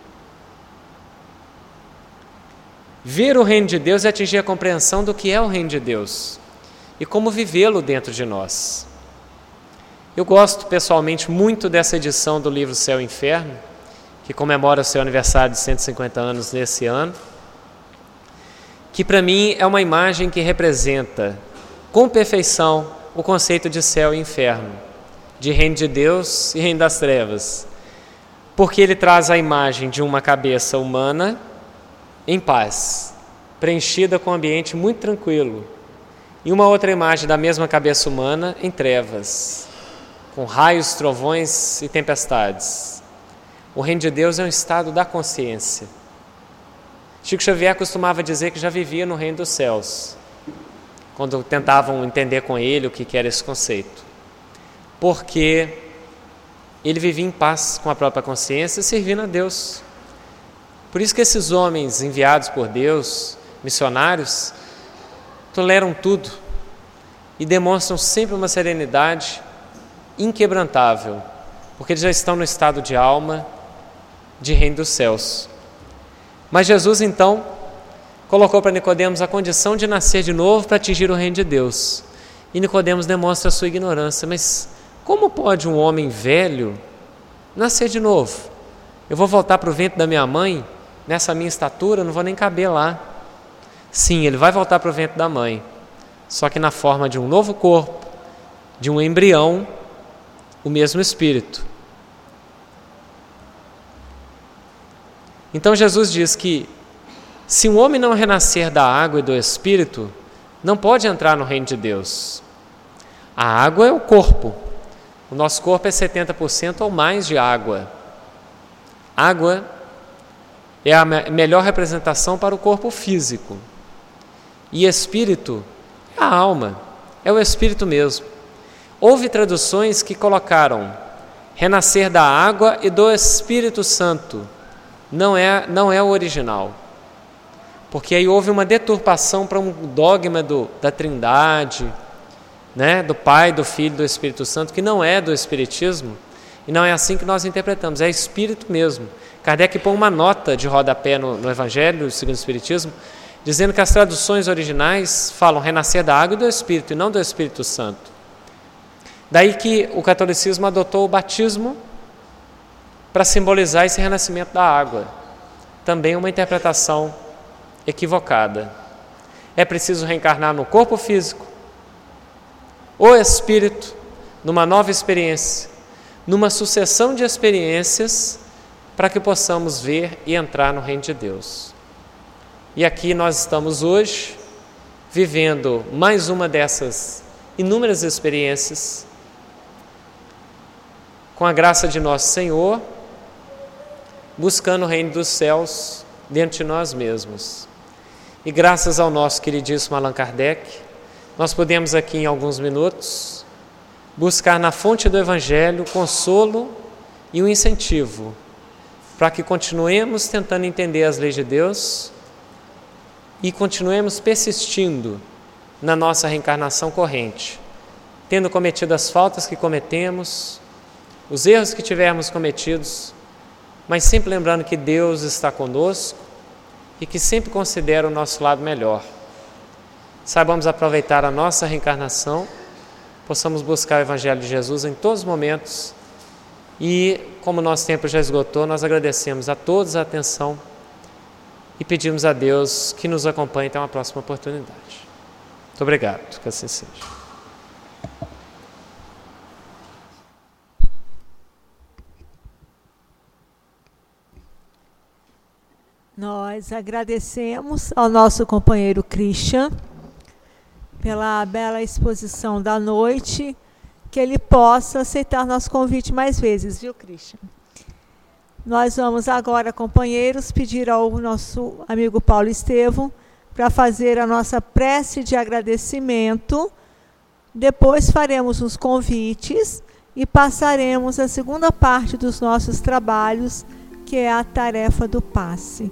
Ver o reino de Deus é atingir a compreensão do que é o reino de Deus e como vivê-lo dentro de nós. Eu gosto pessoalmente muito dessa edição do livro Céu e Inferno, que comemora o seu aniversário de cento e cinquenta anos nesse ano, que para mim é uma imagem que representa com perfeição o conceito de céu e inferno, de reino de Deus e reino das trevas, porque ele traz a imagem de uma cabeça humana em paz, preenchida com um ambiente muito tranquilo. E uma outra imagem da mesma cabeça humana em trevas, com raios, trovões e tempestades. O reino de Deus é um estado da consciência. Chico Xavier costumava dizer que já vivia no reino dos céus, quando tentavam entender com ele o que era esse conceito. Porque ele vivia em paz com a própria consciência, servindo a Deus. Por isso que esses homens enviados por Deus, missionários, toleram tudo e demonstram sempre uma serenidade inquebrantável, porque eles já estão no estado de alma de reino dos céus. Mas Jesus então colocou para Nicodemos a condição de nascer de novo para atingir o reino de Deus. E Nicodemos demonstra a sua ignorância. Mas como pode um homem velho nascer de novo? Eu vou voltar para o ventre da minha mãe, nessa minha estatura, não vou nem caber lá. Sim, ele vai voltar para o ventre da mãe, só que na forma de um novo corpo, de um embrião, o mesmo Espírito. Então Jesus diz que se um homem não renascer da água e do Espírito, não pode entrar no reino de Deus. A água é o corpo. O nosso corpo é setenta por cento ou mais de água. Água é a melhor representação para o corpo físico. E Espírito é a alma, é o Espírito mesmo. Houve traduções que colocaram renascer da água e do Espírito Santo. Não é, não é o original. Porque aí houve uma deturpação para um dogma do, da Trindade, né, do Pai, do Filho e do Espírito Santo, que não é do Espiritismo, e não é assim que nós interpretamos, é Espírito mesmo. Kardec põe uma nota de rodapé no, no Evangelho, segundo o Espiritismo, dizendo que as traduções originais falam renascer da água e do Espírito, e não do Espírito Santo. Daí que o catolicismo adotou o batismo para simbolizar esse renascimento da água. Também uma interpretação equivocada. É preciso reencarnar no corpo físico, o espírito, numa nova experiência, numa sucessão de experiências, para que possamos ver e entrar no reino de Deus. E aqui nós estamos hoje, vivendo mais uma dessas inúmeras experiências, com a graça de nosso Senhor, buscando o reino dos céus dentro de nós mesmos. E graças ao nosso queridíssimo Allan Kardec, nós podemos aqui em alguns minutos buscar na fonte do Evangelho consolo e um incentivo para que continuemos tentando entender as leis de Deus e continuemos persistindo na nossa reencarnação corrente, tendo cometido as faltas que cometemos, os erros que tivermos cometidos, mas sempre lembrando que Deus está conosco e que sempre considera o nosso lado melhor. Saibamos aproveitar a nossa reencarnação, possamos buscar o Evangelho de Jesus em todos os momentos e, como nosso tempo já esgotou, nós agradecemos a todos a atenção e pedimos a Deus que nos acompanhe até uma próxima oportunidade. Muito obrigado, que assim seja. Nós agradecemos ao nosso companheiro Christian pela bela exposição da noite, que ele possa aceitar nosso convite mais vezes, viu, Christian? Nós vamos agora, companheiros, pedir ao nosso amigo Paulo Estevão para fazer a nossa prece de agradecimento. Depois faremos os convites e passaremos a segunda parte dos nossos trabalhos, que é a tarefa do passe.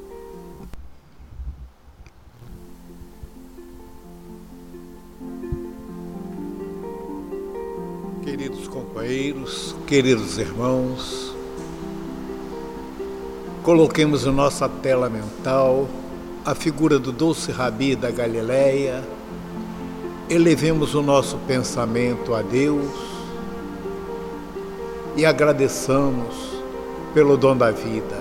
Queridos companheiros, queridos irmãos, coloquemos em nossa tela mental a figura do doce Rabi da Galileia, elevemos o nosso pensamento a Deus e agradeçamos pelo dom da vida.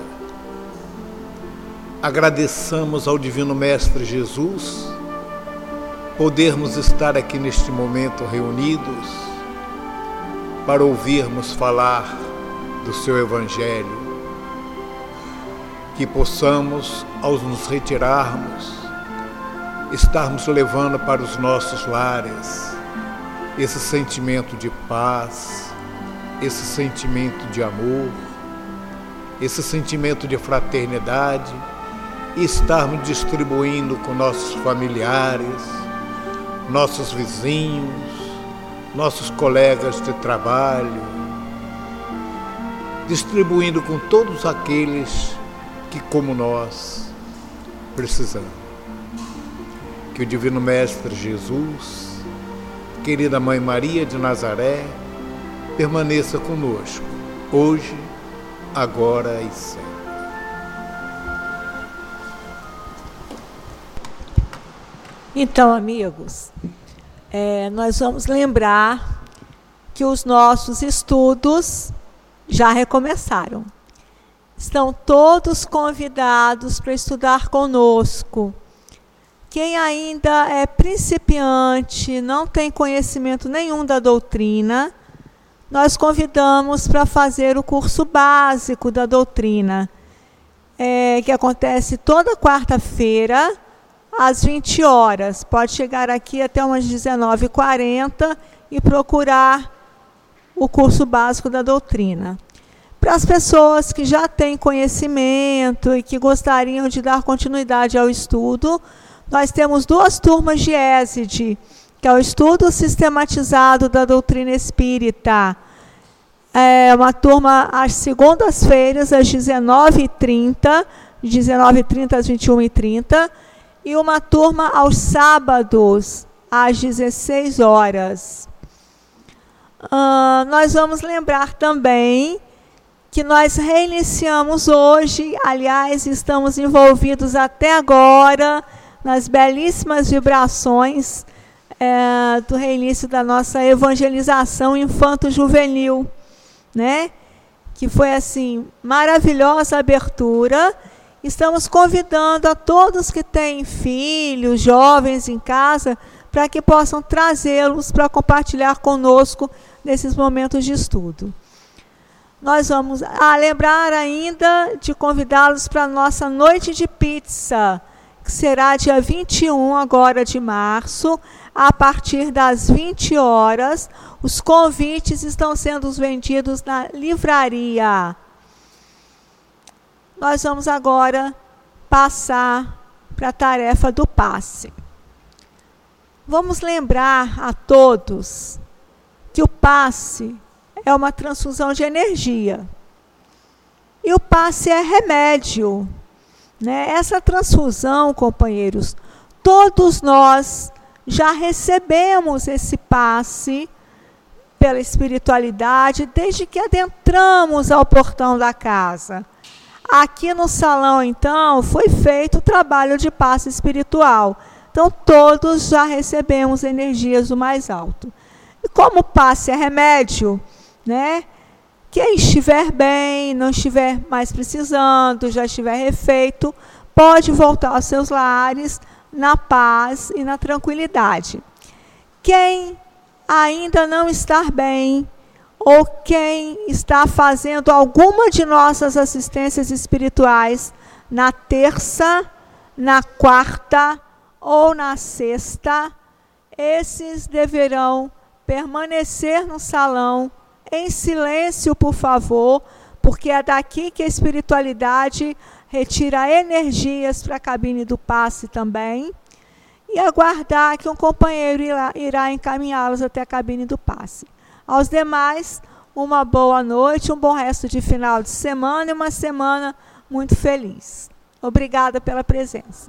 Agradeçamos ao Divino Mestre Jesus podermos estar aqui neste momento reunidos para ouvirmos falar do seu Evangelho, que possamos, ao nos retirarmos, estarmos levando para os nossos lares esse sentimento de paz, esse sentimento de amor, esse sentimento de fraternidade, e estarmos distribuindo com nossos familiares, nossos vizinhos, nossos colegas de trabalho, distribuindo com todos aqueles que, como nós, precisamos. Que o Divino Mestre Jesus, querida Mãe Maria de Nazaré, permaneça conosco, hoje, agora e sempre. Então, amigos, é, nós vamos lembrar que os nossos estudos já recomeçaram. Estão todos convidados para estudar conosco. Quem ainda é principiante, não tem conhecimento nenhum da doutrina, nós convidamos para fazer o curso básico da doutrina, é, que acontece toda quarta-feira, às vinte horas. Pode chegar aqui até umas dezenove e quarenta e procurar o curso básico da doutrina. Para as pessoas que já têm conhecimento e que gostariam de dar continuidade ao estudo, nós temos duas turmas de éside, que é o estudo sistematizado da doutrina espírita. É uma turma às segundas-feiras, às dezenove e trinta, de dezenove e trinta às vinte e uma e trinta, e uma turma aos sábados, às dezesseis horas. Uh, nós vamos lembrar também que nós reiniciamos hoje, aliás, estamos envolvidos até agora nas belíssimas vibrações é, do reinício da nossa evangelização infanto-juvenil, né? Que foi assim, maravilhosa abertura. Estamos convidando a todos que têm filhos, jovens em casa, para que possam trazê-los para compartilhar conosco nesses momentos de estudo. Nós vamos ah, lembrar ainda de convidá-los para a nossa noite de pizza, que será dia vinte e um agora de março, a partir das vinte horas. Os convites estão sendo vendidos na livraria. Nós vamos agora passar para a tarefa do passe. Vamos lembrar a todos que o passe é uma transfusão de energia. E o passe é remédio, né? Essa transfusão, companheiros, todos nós já recebemos esse passe pela espiritualidade desde que adentramos ao portão da casa. Aqui no salão, então, foi feito o trabalho de passe espiritual. Então, todos já recebemos energias do mais alto. E como o passe é remédio, né? Quem estiver bem, não estiver mais precisando, já estiver refeito, pode voltar aos seus lares na paz e na tranquilidade. Quem ainda não está bem, ou quem está fazendo alguma de nossas assistências espirituais na terça, na quarta ou na sexta, esses deverão permanecer no salão em silêncio, por favor, porque é daqui que a espiritualidade retira energias para a cabine do passe também, e aguardar que um companheiro irá, irá encaminhá-los até a cabine do passe. Aos demais, uma boa noite, um bom resto de final de semana e uma semana muito feliz. Obrigada pela presença.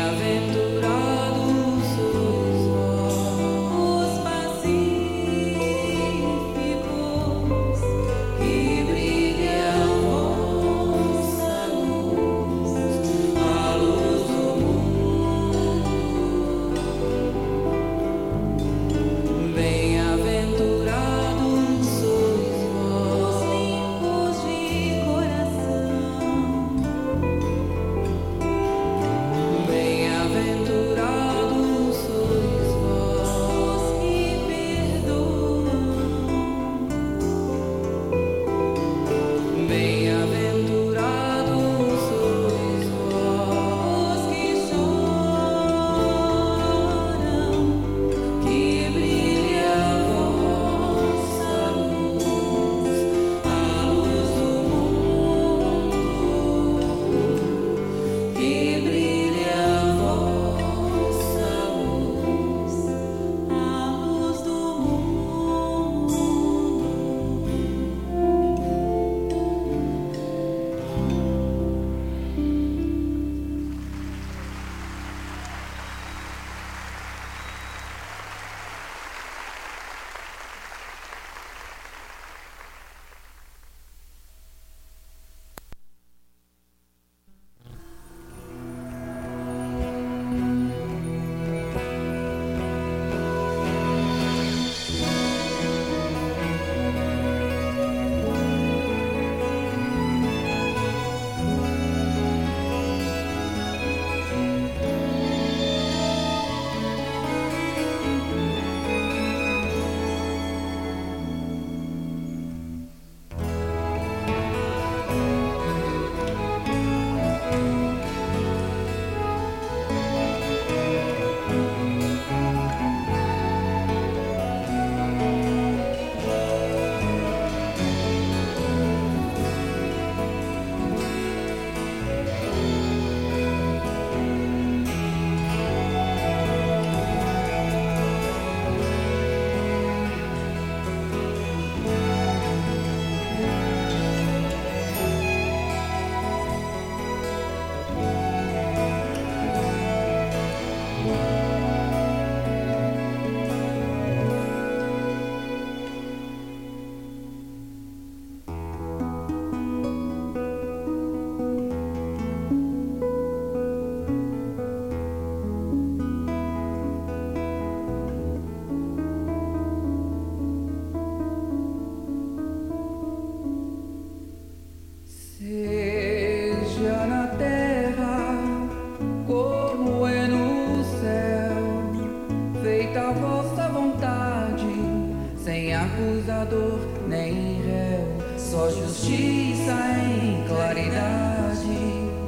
acusador nem réu, só justiça em claridade.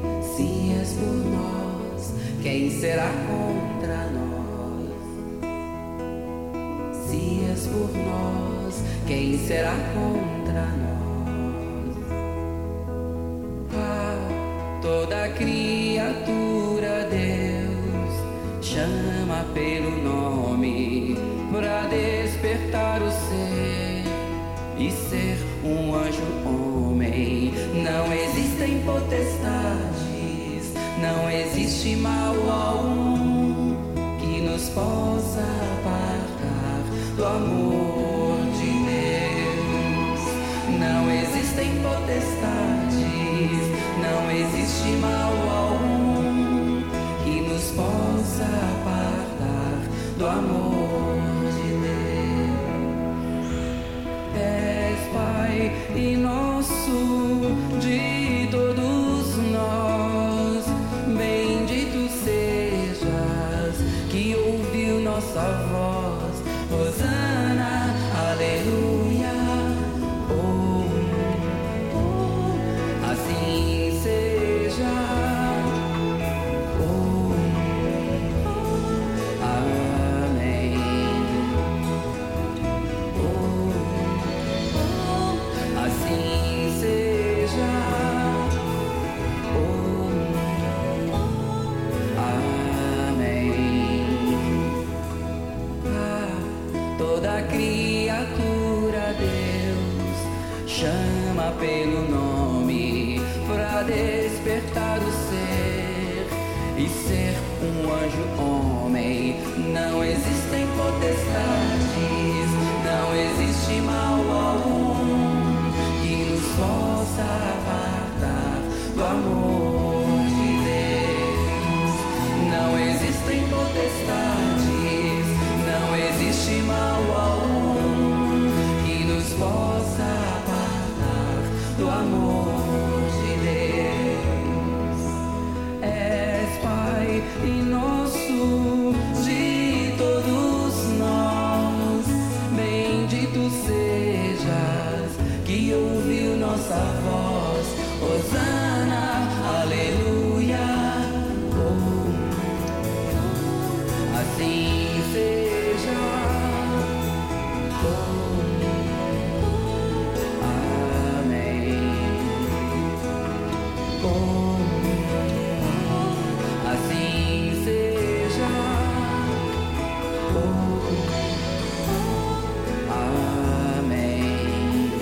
Se és por nós, quem será contra nós? Se és por nós, quem será contra nós? Ah, toda criatura Deus chama pelo nome pra despertar o ser e ser um anjo homem. Não existem potestades, não existe mal algum que nos possa apartar do amor de Deus. Não existem potestades, não existe mal algum que nos possa apartar do amor de Deus. És Pai e nosso de todos nós, bendito sejas que ouviu nossa voz. Hosana, aleluia. Oh, oh, assim seja. Oh, oh, amém. Oh, oh, assim seja. Oh, oh, amém. Ah, toda criatura Deus chama pelo nome pra despertar o ser e ser um anjo homem. Não existem potestades, não existe mal algum que nos possa apartar do amor de Deus. Não existem potestades, não existe mal algum que nos possa apartar do amor de Deus. És Pai e nosso de todos nós, bendito sejas que ouviu nossa voz.